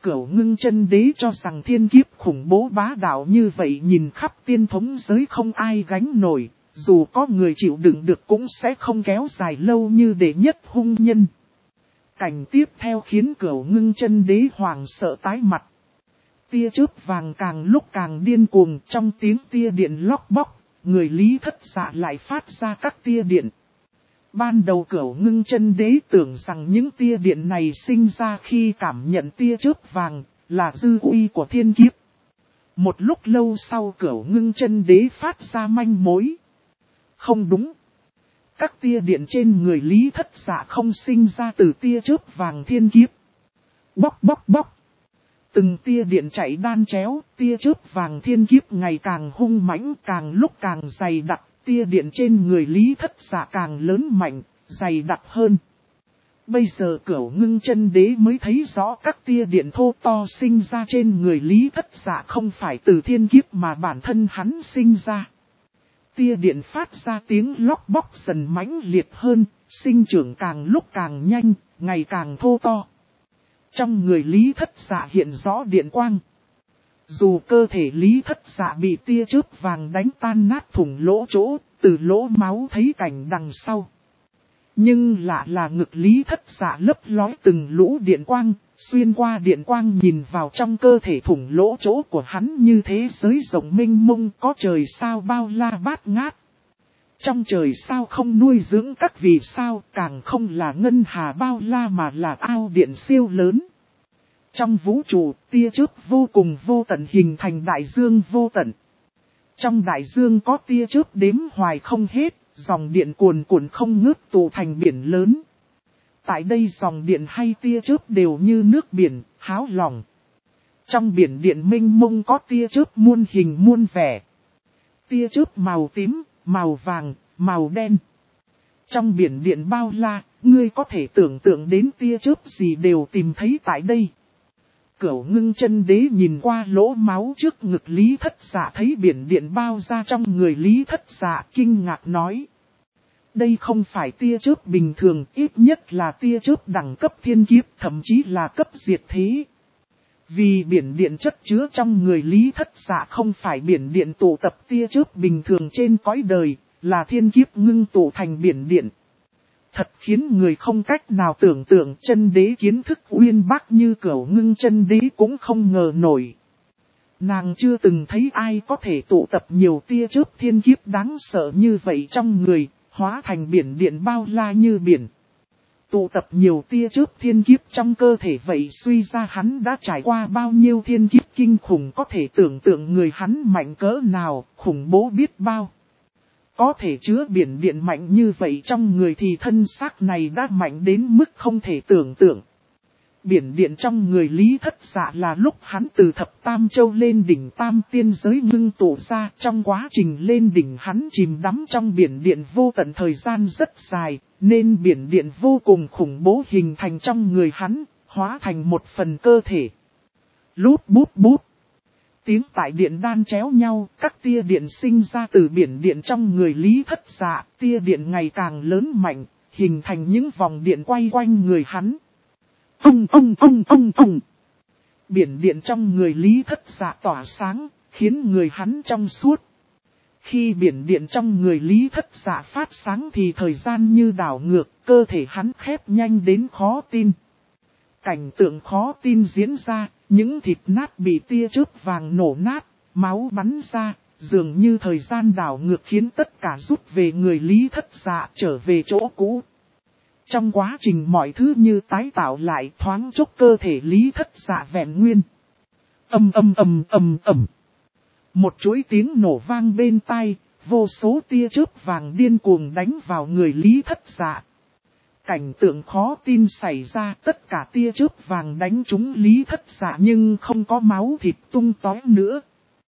Cửu Ngưng Chân Đế cho rằng thiên kiếp khủng bố bá đạo như vậy nhìn khắp tiên thống giới không ai gánh nổi, dù có người chịu đựng được cũng sẽ không kéo dài lâu như đệ nhất hung nhân. Cảnh tiếp theo khiến Cửu Ngưng Chân Đế hoảng sợ tái mặt. Tia chớp vàng càng lúc càng điên cuồng, trong tiếng tia điện lóc bóc, người Lý Thất Dạ lại phát ra các tia điện. Ban đầu Cửu Ngưng Chân Đế tưởng rằng những tia điện này sinh ra khi cảm nhận tia chớp vàng, là dư uy của thiên kiếp. Một lúc lâu sau Cửu Ngưng Chân Đế phát ra manh mối. Không đúng. Các tia điện trên người Lý Thất Dạ không sinh ra từ tia chớp vàng thiên kiếp. Bóc bóc bóc. Từng tia điện chạy đan chéo, tia chớp vàng thiên kiếp ngày càng hung mãnh, càng lúc càng dày đặc, tia điện trên người Lý Thất Dạ càng lớn mạnh, dày đặc hơn. Bây giờ Cửu Ngưng Chân Đế mới thấy rõ các tia điện thô to sinh ra trên người Lý Thất Dạ không phải từ thiên kiếp mà bản thân hắn sinh ra. Tia điện phát ra tiếng lóc bóc dần mãnh liệt hơn, sinh trưởng càng lúc càng nhanh, ngày càng thô to. Trong người Lý Thất Dạ hiện rõ điện quang. Dù cơ thể Lý Thất Dạ bị tia chớp vàng đánh tan nát thủng lỗ chỗ, từ lỗ máu thấy cảnh đằng sau. Nhưng lạ là ngực Lý Thất Dạ lấp lói từng lũ điện quang, xuyên qua điện quang nhìn vào trong cơ thể thủng lỗ chỗ của hắn như thế giới rộng mênh mông có trời sao bao la bát ngát. Trong trời sao không nuôi dưỡng các vì sao, càng không là ngân hà bao la mà là ao điện siêu lớn. Trong vũ trụ, tia chớp vô cùng vô tận hình thành đại dương vô tận. Trong đại dương có tia chớp đếm hoài không hết, dòng điện cuồn cuộn không ngớt tụ thành biển lớn. Tại đây dòng điện hay tia chớp đều như nước biển, háo lòng. Trong biển điện mênh mông có tia chớp muôn hình muôn vẻ. Tia chớp màu tím, màu vàng, màu đen. Trong biển điện bao la, ngươi có thể tưởng tượng đến tia chớp gì đều tìm thấy tại đây. Cửu Ngưng Chân Đế nhìn qua lỗ máu trước ngực Lý Thất Dạ thấy biển điện bao ra trong người Lý Thất Dạ kinh ngạc nói. Đây không phải tia chớp bình thường, ít nhất là tia chớp đẳng cấp thiên kiếp, thậm chí là cấp diệt thế. Vì biển điện chất chứa trong người Lý Thất Dạ không phải biển điện tụ tập tia chớp bình thường trên cõi đời, là thiên kiếp ngưng tụ thành biển điện. Thật khiến người không cách nào tưởng tượng, chân đế kiến thức uyên bác như Cửu Ngưng Chân Đế cũng không ngờ nổi. Nàng chưa từng thấy ai có thể tụ tập nhiều tia chớp thiên kiếp đáng sợ như vậy trong người, hóa thành biển điện bao la như biển. Tụ tập nhiều tia chớp thiên kiếp trong cơ thể vậy suy ra hắn đã trải qua bao nhiêu thiên kiếp kinh khủng, có thể tưởng tượng người hắn mạnh cỡ nào, khủng bố biết bao. Có thể chứa biển điện mạnh như vậy trong người thì thân xác này đã mạnh đến mức không thể tưởng tượng. Biển điện trong người Lý Thất Dạ là lúc hắn từ thập tam châu lên đỉnh tam tiên giới ngưng tụ ra, trong quá trình lên đỉnh hắn chìm đắm trong biển điện vô tận thời gian rất dài, nên biển điện vô cùng khủng bố hình thành trong người hắn, hóa thành một phần cơ thể. Lút bút bút. Tiếng tại điện đan chéo nhau, các tia điện sinh ra từ biển điện trong người Lý Thất Dạ, tia điện ngày càng lớn mạnh, hình thành những vòng điện quay quanh người hắn. Ông. Biển điện trong người Lý Thất Dạ tỏa sáng, khiến người hắn trong suốt. Khi biển điện trong người Lý Thất Dạ phát sáng thì thời gian như đảo ngược, cơ thể hắn khép nhanh đến khó tin. Cảnh tượng khó tin diễn ra, những thịt nát bị tia chớp vàng nổ nát, máu bắn ra, dường như thời gian đảo ngược khiến tất cả rút về người Lý Thất Dạ trở về chỗ cũ. Trong quá trình mọi thứ như tái tạo lại, thoáng chốc cơ thể Lý Thất Dạ vẹn nguyên. Ầm. Một chuỗi tiếng nổ vang bên tai, vô số tia chớp vàng điên cuồng đánh vào người Lý Thất Dạ. Cảnh tượng khó tin xảy ra, tất cả tia chớp vàng đánh trúng Lý Thất Dạ nhưng không có máu thịt tung tóe nữa.